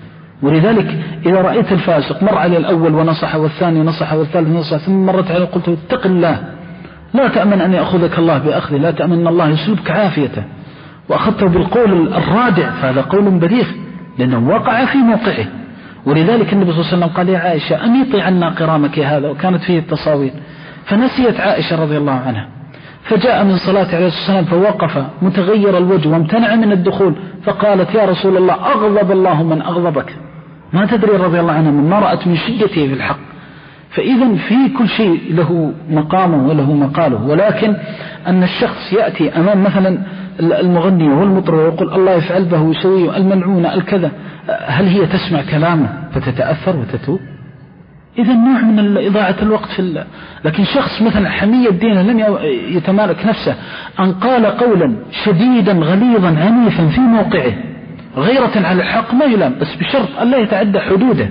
ولذلك إذا رأيت الفاسق مر على الأول ونصح والثاني نصح والثالث نصح ثم مرت عليه قلت اتق الله، لا تأمن أن يأخذك الله بأخذه، لا تأمن أن الله يسلبك عافيته، وأخذته بالقول الرادع، فهذا قول بليغ لأنه وقع في موقعه. ولذلك النبي صلى الله عليه وسلم قال يا عائشة أميطي عنا قرامك هذا، وكانت فيه التصاوير، فنسيت عائشة رضي الله عنها، فجاء من صلاة عليه السلام فوقف متغير الوجه وامتنع من الدخول، فقالت يا رسول الله أغضب الله من أغضبك، ما تدري رضي الله عنها مما رأت من شدته في الحق. فإذا في كل شيء له مقامه وله مقاله. ولكن أن الشخص يأتي أمام مثلا المغني والمطرب ويقول الله يفعل به ويسويه الملعونة الكذا، هل هي تسمع كلامه فتتأثر وتتوب؟ إذا نوع من إضاعة الوقت في الله. لكن شخص مثلا حمية الدين لم يتمالك نفسه أن قال قولا شديدا غليظا عنيفا في موقعه غيرة على الحق ما يلام، بس بشرط أن لا يتعدى حدوده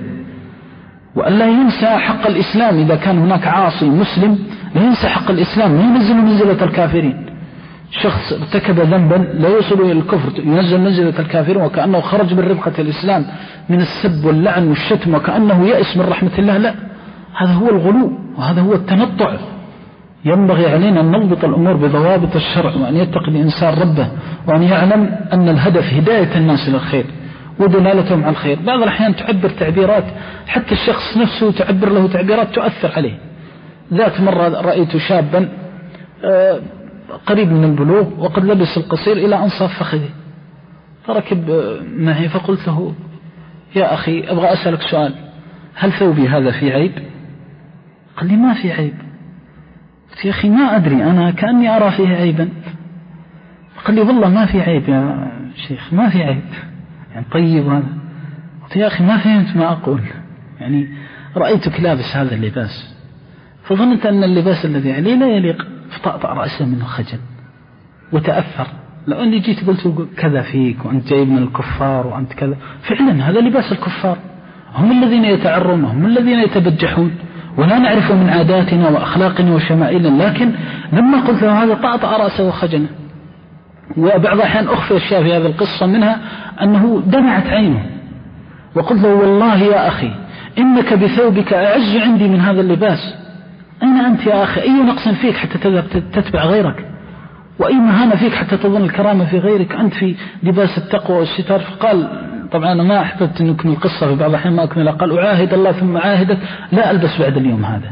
وأن لا ينسى حق الإسلام. إذا كان هناك عاصي مسلم لا ينسى حق الإسلام، لا ينزل منزلة الكافرين. شخص ارتكب ذنبا لا يصل إلى الكفر ينزل منزلة الكافرين وكأنه خرج من ربقة الإسلام من السب واللعن والشتم وكأنه يأس من رحمة الله، لا، هذا هو الغلو وهذا هو التنطع. ينبغي علينا أن نضبط الأمور بضوابط الشرع، وأن يتقي الإنسان ربه، وأن يعلم أن الهدف هداية الناس إلى الخير ودلالتهم على الخير. بعض الأحيان تعبر تعبيرات حتى الشخص نفسه تعبر له تعبيرات تؤثر عليه. ذات مرة رأيت شابا قريب من البلوغ وقد لبس القصير إلى أنصاف فخذه، فركب معي فقلت له يا أخي أبغى أسألك سؤال، هل ثوبي هذا في عيب؟ قال لي ما في عيب. قلت يا أخي ما أدري أنا كأني أرى فيه عيبا. قال لي والله ما في عيب يا شيخ، ما في عيب، يعني طيب هذا. قلت يا أخي ما فهمت ما أقول، يعني رأيتك لابس هذا اللباس فظنت أن اللباس الذي عليه لا يليق، فطأطأ رأسه منه خجل وتأثر. لو أني جيت قلت كذا فيك وأنت جاي من الكفار وأنت كذا، فعلا هذا لباس الكفار، هم الذين يتعرون، هم الذين يتبجحون، ولا نعرف من عاداتنا وأخلاقنا وشمائلنا. لكن لما قلت له هذا طأطأ رأسه وخجل. وبعض الأحيان أخفي أشياء في هذه القصة، منها أنه دمعت عينه، وقلت له والله يا أخي إنك بثوبك أعز عندي من هذا اللباس، أين أنت يا أخي؟ أي نقص فيك حتى تذهب تتبع غيرك، وأي مهانة فيك حتى تظن الكرامة في غيرك، أنت في لباس التقوى والستار. فقال طبعا أنا ما أحببت أن أكمل القصة، في بعض الأحيان ما أكملها، قال أعاهد الله ثم عاهدت لا ألبس بعد اليوم هذا.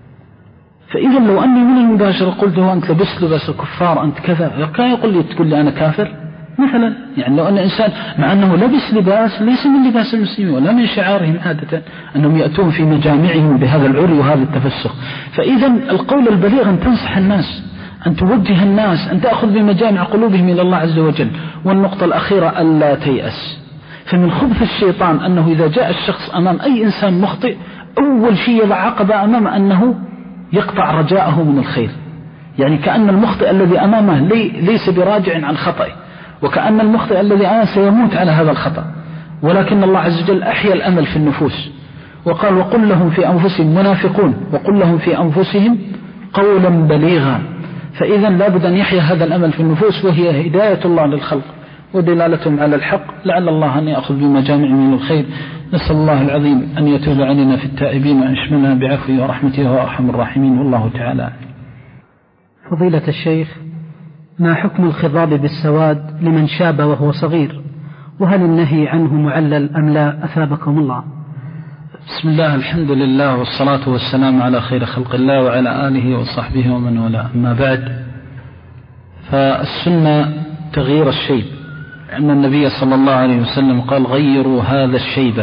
فإذا لو أني من المباشرة قلت له أنت لبس لباس الكفار أنت كذا، كان يقول لي تقول لي أنا كافر مثلا. يعني لو أن إنسان مع أنه لبس لباس ليس من لباس المسلمين ولا من شعارهم عادة أنهم يأتون في مجامعهم بهذا العري وهذا التفسخ. فإذا القول البليغ أن تنصح الناس، أن توجه الناس، أن تأخذ بمجامع قلوبهم إلى الله عز وجل. والنقطة الأخيرة ألا تيأس. فمن خبث الشيطان أنه إذا جاء الشخص أمام أي إنسان مخطئ أول شيء يضع عقبة أمامه أنه يقطع رجاءه من الخير، يعني كأن المخطئ الذي أمامه لي ليس براجع عن خطئه، وكأن المخطئ الذي أمامه سيموت على هذا الخطأ. ولكن الله عز وجل أحيا الأمل في النفوس وقال وقل لهم في أنفسهم منافقون وقل لهم في أنفسهم قولا بليغا. فإذا لابد أن يحيا هذا الأمل في النفوس، وهي هداية الله للخلق ودلالتهم على الحق، لعل الله أن يأخذ بمجامع من الخير. نسأل الله العظيم أن يتوب علينا في التائبين وأن يشملنا بعفوه ورحمته وأرحم الراحمين، والله تعالى. فضيلة الشيخ، ما حكم الخضاب بالسواد لمن شاب وهو صغير؟ وهل النهي عنه معلل أم لا؟ أثابكم الله. بسم الله، الحمد لله والصلاة والسلام على خير خلق الله وعلى آله وصحبه ومن والاه. أما بعد، فالسنة تغيير الشيب، لأن النبي صلى الله عليه وسلم قال غيروا هذا الشيب،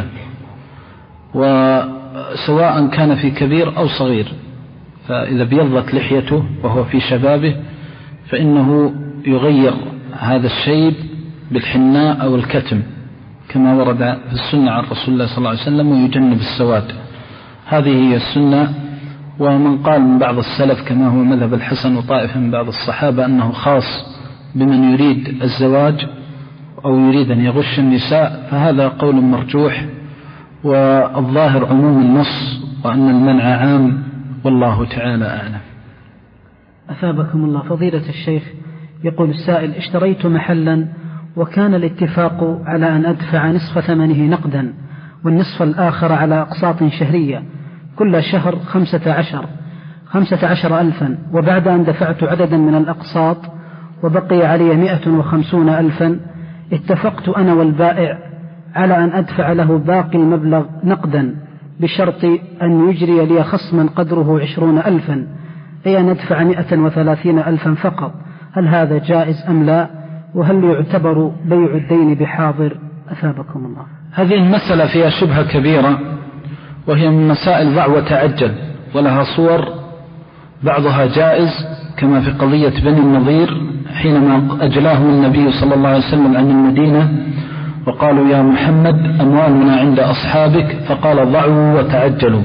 وسواء كان في كبير أو صغير، فإذا بيضت لحيته وهو في شبابه فإنه يغير هذا الشيب بالحناء أو الكتم كما ورد في السنة عن رسول الله صلى الله عليه وسلم، ويجنب السواد. هذه هي السنة. ومن قال من بعض السلف كما هو مذهب الحسن وطائفة من بعض الصحابة أنه خاص بمن يريد الزواج أو يريد أن يغش النساء، فهذا قول مرجوح، والظاهر عموم النص وأن المنع عام، والله تعالى أعلم. أثابكم الله. فضيلة الشيخ، يقول السائل: اشتريت محلا وكان الاتفاق على أن أدفع نصف ثمنه نقدا والنصف الآخر على أقساط شهرية كل شهر خمسة عشر خمسة عشر ألفا، وبعد أن دفعت عددا من الأقساط وبقي علي مئة وخمسون ألفا، اتفقت أنا والبائع على أن أدفع له باقي المبلغ نقدا بشرط أن يجري لي خصما قدره عشرون ألفا، أي أن أدفع مئة وثلاثين ألفا فقط. هل هذا جائز أم لا؟ وهل يعتبر بيع الدين بحاضر؟ أثابكم الله. هذه المسألة فيها شبهة كبيرة، وهي من مسائل ضع وتعجل، ولها صور، بعضها جائز كما في قضية بني النضير حينما أجلاهم النبي صلى الله عليه وسلم عن المدينة وقالوا يا محمد أموالنا عند أصحابك، فقال ضعوا وتعجلوا.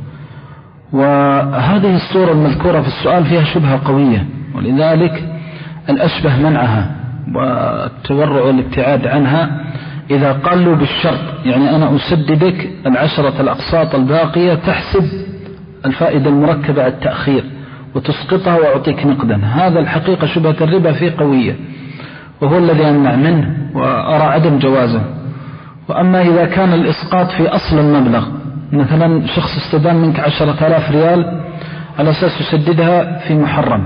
وهذه الصورة المذكورة في السؤال فيها شبهة قوية، ولذلك الأشبه منعها والتورع والابتعاد عنها. إذا قالوا بالشرط، يعني أنا أسددك العشرة الأقساط الباقية، تحسب الفائدة المركبة على التأخير وتسقطها وأعطيك نقدا، هذا الحقيقة شبهة الربا فيه قوية، وهو الذي أمنع منه وأرى عدم جوازه. وأما إذا كان الإسقاط في أصل المبلغ، مثلا شخص استدان منك عشرة آلاف ريال على أساس يسددها في محرم،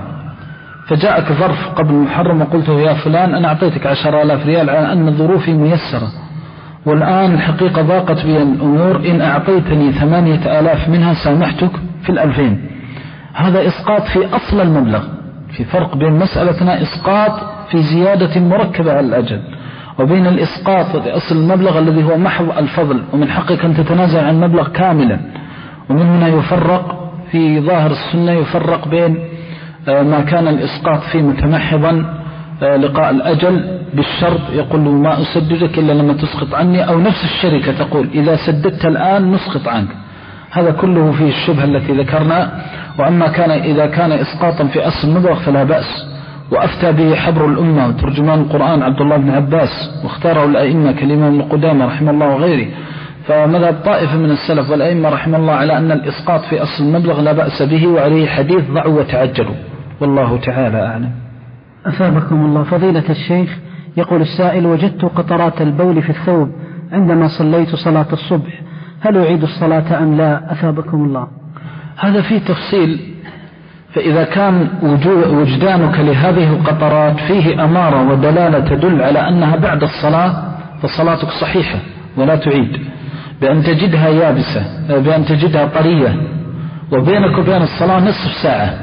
فجاءك ظرف قبل محرم وقلته يا فلان أنا أعطيتك عشرة آلاف ريال على أن ظروفي ميسرة، والآن الحقيقة ضاقت بي الأمور، إن أعطيتني ثمانية آلاف منها سامحتك في الألفين. هذا إسقاط في أصل المبلغ. في فرق بين مسألتنا إسقاط في زيادة مركبة على الأجل، وبين الإسقاط في أصل المبلغ الذي هو محض الفضل، ومن حقك أن تتنازع عن المبلغ كاملا. ومن هنا يفرق في ظاهر السنة، يفرق بين ما كان الإسقاط فيه متمحضا لقاء الأجل بالشرط، يقول له ما أسددك إلا لما تسقط عني، أو نفس الشركة تقول إذا سددت الآن نسقط عنك، هذا كله فيه الشبهة التي ذكرنا. وأما كان إذا كان إسقاطا في أصل المبلغ فلا بأس، وأفتى به حبر الأمة وترجمان القرآن عبد الله بن عباس، واختاره الأئمة كالإمام ابن قدامة رحمه الله وغيره. فمذهب طائفة من السلف والأئمة رحمه الله على أن الإسقاط في أصل المبلغ لا بأس به، وعليه حديث ضعوا وتعجلوا، والله تعالى أعلم. أثابكم الله. فضيلة الشيخ، يقول السائل: وجدت قطرات البول في الثوب عندما صليت صلاة الصبح، هل أعيد الصلاة أم لا؟ أثابكم الله. هذا فيه تفصيل. فإذا كان وجدانك لهذه القطرات فيه أمارة ودلالة تدل على أنها بعد الصلاة، فصلاتك صحيحة ولا تعيد. بأن تجدها يابسة، بأن تجدها طرية وبينك وبين الصلاة نصف ساعة،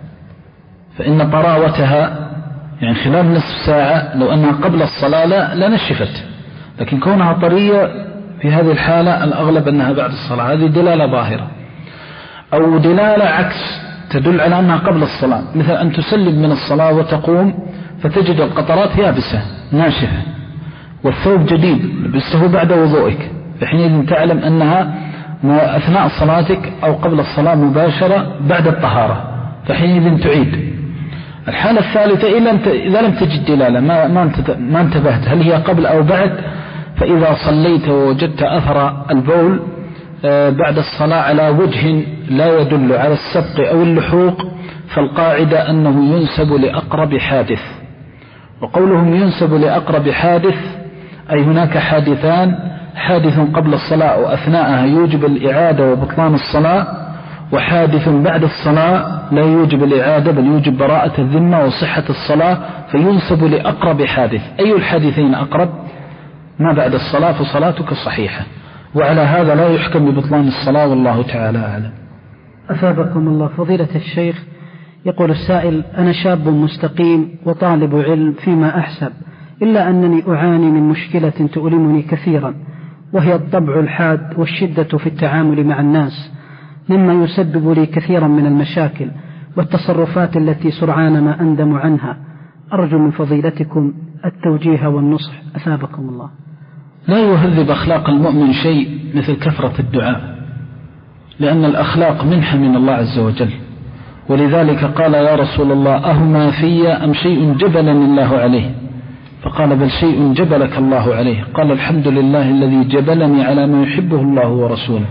فإن طراوتها يعني خلال نصف ساعة لو أنها قبل الصلاة لا لنشفت، لكن كونها طرية في هذه الحالة الأغلب أنها بعد الصلاة. هذه دلالة ظاهرة. أو دلالة عكس تدل على أنها قبل الصلاة، مثل أن تسلم من الصلاة وتقوم فتجد القطرات يابسة ناشفة والثوب جديد لبسته بعد وضوئك، فحينئذ تعلم أنها أثناء صلاتك أو قبل الصلاة مباشرة بعد الطهارة، فحينئذ تعيد. الحالة الثالثة إذا لم تجد دلالة، ما انتبهت هل هي قبل أو بعد، فإذا صليت ووجدت أثر البول بعد الصلاة على وجه لا يدل على السبق أو اللحوق، فالقاعدة أنه ينسب لأقرب حادث. وقولهم ينسب لأقرب حادث أي هناك حادثان، حادث قبل الصلاة وأثناءها يوجب الإعادة وبطلان الصلاة، وحادث بعد الصلاة لا يوجب الإعادة بل يوجب براءة الذمة وصحة الصلاة، فينسب لأقرب حادث. أي الحادثين أقرب؟ ما بعد الصلاة، فصلاتك صحيحة. وعلى هذا لا يحكم ببطلان الصلاة، والله تعالى أعلم. أثابكم الله. فضيلة الشيخ، يقول السائل: أنا شاب مستقيم وطالب علم فيما أحسب، إلا أنني أعاني من مشكلة تؤلمني كثيرا، وهي الطبع الحاد والشدة في التعامل مع الناس، مما يسبب لي كثيرا من المشاكل والتصرفات التي سرعان ما أندم عنها. أرجو من فضيلتكم التوجيه والنصح، أثابكم الله. لا يهذب أخلاق المؤمن شيء مثل كثرة الدعاء، لأن الأخلاق منحة من الله عز وجل، ولذلك قال: يا رسول الله أهما في أم شيء جبلني الله عليه؟ فقال: بل شيء جبلك الله عليه. قال: الحمد لله الذي جبلني على ما يحبه الله ورسوله.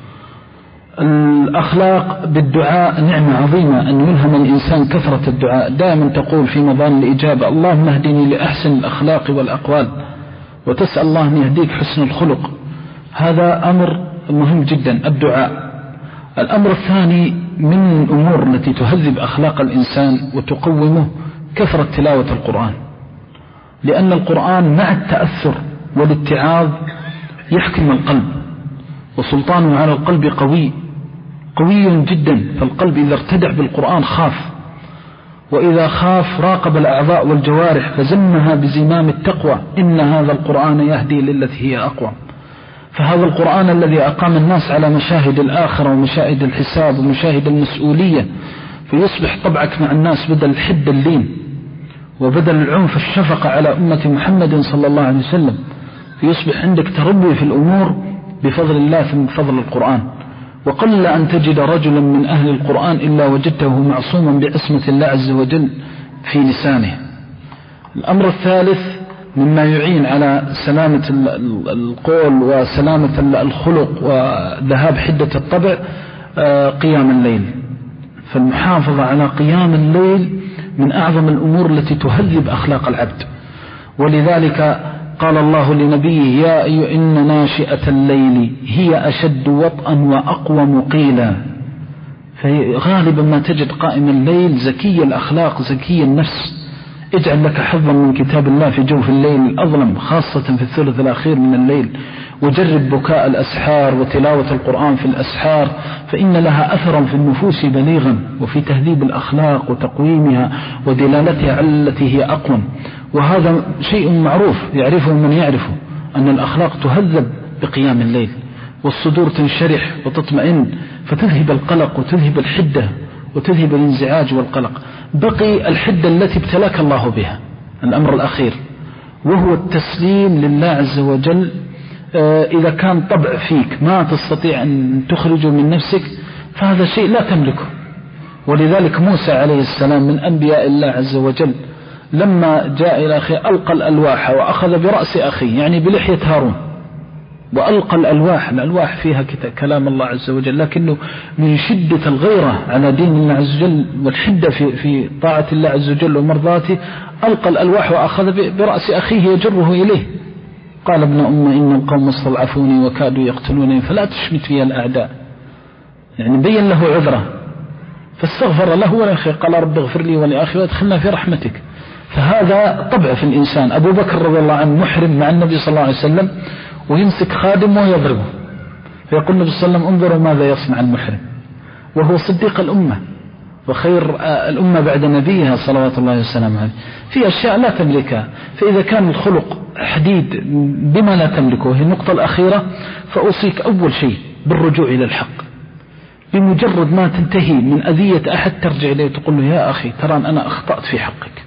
الأخلاق بالدعاء نعمة عظيمة، أن يلهم الإنسان كثرة الدعاء. دائما تقول في مضان الإجابة: اللهم اهدني لأحسن الأخلاق والأقوال، وتسأل الله أن يهديك حسن الخلق. هذا أمر مهم جدا، الدعاء. الأمر الثاني من الأمور التي تهذب أخلاق الإنسان وتقومه كثرة تلاوة القرآن، لأن القرآن مع التأثر والاتعاظ يحكم القلب، وسلطانه على القلب قوي قوي جدا. فالقلب إذا ارتدع بالقرآن خاف، وإذا خاف راقب الأعضاء والجوارح فزمها بزمام التقوى: إن هذا القرآن يهدي للتي هي أقوى. فهذا القرآن الذي أقام الناس على مشاهد الآخرة ومشاهد الحساب ومشاهد المسؤولية، فيصبح طبعك مع الناس بدل الحد اللين، وبدل العنف الشفقة على أمة محمد صلى الله عليه وسلم، فيصبح عندك تربي في الأمور بفضل الله ثم بفضل القرآن. وقل أن تجد رجلا من أهل القرآن إلا وجدته معصوما بعصمة الله عز وجل في لسانه. الأمر الثالث مما يعين على سلامة القول وسلامة الخلق وذهاب حدة الطبع قيام الليل. فالمحافظة على قيام الليل من أعظم الأمور التي تهذب أخلاق العبد، ولذلك قال الله لنبيه: يا أيها إن ناشئة الليل هي أشد وطئا وأقوم قيلا. فغالبا ما تجد قائم الليل زكي الأخلاق زكي النفس. اجعل لك حظا من كتاب الله في جوف الليل الأظلم، خاصة في الثلث الأخير من الليل، وجرب بكاء الأسحار وتلاوة القرآن في الأسحار، فإن لها أثرا في النفوس بليغا، وفي تهذيب الأخلاق وتقويمها ودلالتها على التي هي أقوم. وهذا شيء معروف يعرفه من يعرفه، أن الأخلاق تهذب بقيام الليل، والصدور تنشرح وتطمئن، فتذهب القلق وتذهب الحدة وتذهب الانزعاج والقلق. بقي الحدة التي ابتلاك الله بها، الأمر الأخير، وهو التسليم لله عز وجل. إذا كان طبع فيك ما تستطيع أن تخرجه من نفسك، فهذا شيء لا تملكه. ولذلك موسى عليه السلام من أنبياء الله عز وجل لما جاء إلى أخيه ألقى الألواح وأخذ برأس أخيه، يعني بلحية هارون، وألقى الألواح. الألواح فيها كلام الله عز وجل، لكنه من شدة الغيرة على دين الله عز وجل والحدة في, في طاعة الله عز وجل ومرضاته، ألقى الألواح وأخذ برأس أخيه يجره إليه. قال: ابن أم إن القوم استضعفوني وكادوا يقتلوني فلا تشمت في الأعداء. يعني بين له عذره، فاستغفر له ولأخيه، قال: رب اغفر لي ولأخي وادخلنا في رحمتك. فهذا طبع في الإنسان. أبو بكر رضي الله عنه محرم مع النبي صلى الله عليه وسلم، ويمسك خادم ويضربه، فيقول النبي صلى الله عليه وسلم: انظروا ماذا يصنع المحرم، وهو صديق الأمة وخير الأمة بعد نبيها صلوات الله وسلامه عليه، في أشياء لا تملكها. فإذا كان الخلق حديد بما لا تملكه، وهي النقطة الأخيرة، فأوصيك أول شيء بالرجوع إلى الحق. بمجرد ما تنتهي من أذية أحد ترجع إليه وتقول له: يا أخي ترى أنا أخطأت في حقك.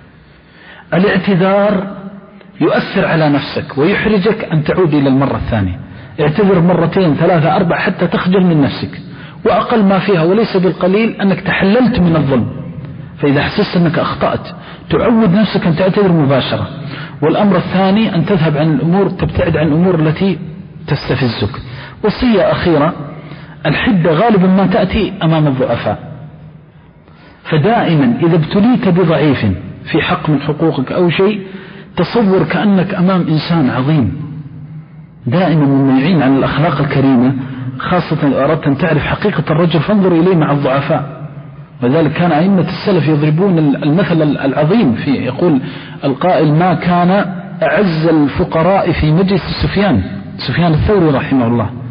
الاعتذار يؤثر على نفسك ويحرجك أن تعود إلى المرة الثانية. اعتذر مرتين ثلاثة أربع حتى تخجل من نفسك، وأقل ما فيها وليس بالقليل أنك تحللت من الظلم. فإذا حسست أنك أخطأت تعود نفسك أن تعتذر مباشرة. والأمر الثاني أن تذهب عن الأمور، تبتعد عن الأمور التي تستفزك. وصية أخيرة: الحدة غالبا ما تأتي أمام الضعفاء، فدائما إذا ابتليت بضعيف في حق من حقوقك أو شيء، تصور كأنك أمام إنسان عظيم. دائما مما يعين على الأخلاق الكريمة، خاصة إذا أردت أن تعرف حقيقة الرجل فانظر إليه مع الضعفاء. وذلك كان أئمة السلف يضربون المثل العظيم في، يقول القائل: ما كان أعز الفقراء في مجلس سفيان سفيان الثوري رحمه الله،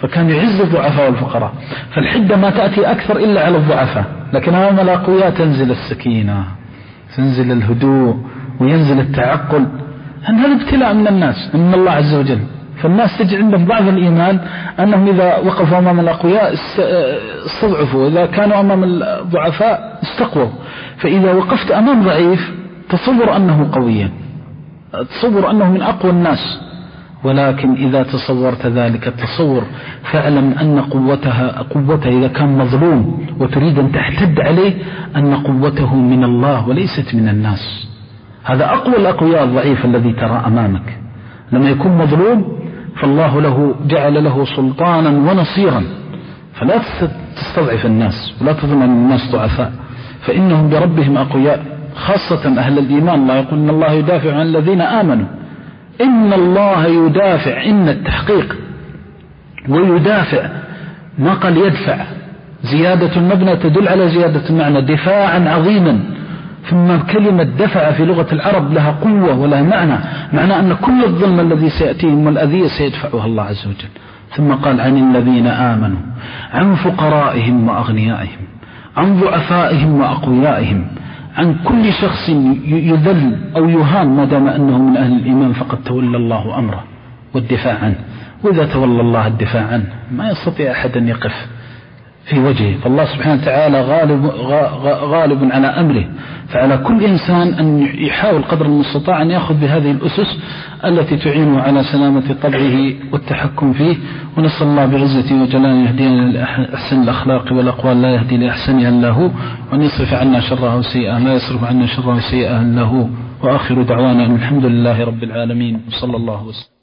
فكان يعز الضعفاء والفقراء. فالحدة ما تأتي أكثر إلا على الضعفاء، لكن أمام الأقوياء تنزل السكينة، تنزل الهدوء، وينزل التعقل. أن هذا ابتلاء من الناس من الله عز وجل. فالناس تجد عندهم ضعف الإيمان أنهم إذا وقفوا أمام الأقوياء استضعفوا، إذا كانوا أمام الضعفاء استقووا. فإذا وقفت أمام ضعيف تصور أنه قويا، تصور أنه من أقوى الناس، ولكن إذا تصورت ذلك التصور فاعلم أن قوتها قوته إذا كان مظلوم وتريد أن تحتد عليه أن قوته من الله وليست من الناس. هذا أقوى الأقوياء الضعيف الذي ترى أمامك. لما يكون مظلوم فالله له جعل له سلطانا ونصيرا، فلا تستضعف الناس ولا تظن أن الناس ضعفاء، فإنهم بربهم أقوياء، خاصة أهل الإيمان. الله يقول إن الله يدافع عن الذين آمنوا، إن الله يدافع، إن التحقيق، ويدافع ما قال يدفع. زيادة المبنى تدل على زيادة المعنى، دفاعا عظيما. ثم كلمة دفع في لغة العرب لها قوة ولها معنى، معنى أن كل الظلم الذي سيأتيهم والأذية سيدفعها الله عز وجل. ثم قال عن الذين آمنوا، عن فقرائهم وأغنيائهم، عن ضعفائهم وأقويائهم، عن كل شخص يذل أو يهان ما دام أنه من أهل الإيمان فقد تولى الله أمره والدفاع عنه. وإذا تولى الله الدفاع عنه ما يستطيع أحد أن يقف في وجهه، فالله سبحانه وتعالى غالب, غالب على أمره. فعلى كل إنسان أن يحاول قدر المستطاع أن يأخذ بهذه الأسس التي تعينه على سلامة طبعه والتحكم فيه. ونسأل الله بعزته وجلاله يهدينا لأحسن الأخلاق والأقوال، لا يهدي لأحسنها إلا هو، وأن يصرف عنا شره سيئا لا يصرف عنا شره سيئا له. وآخر دعوانا أن الحمد لله رب العالمين، صلى الله وسلم.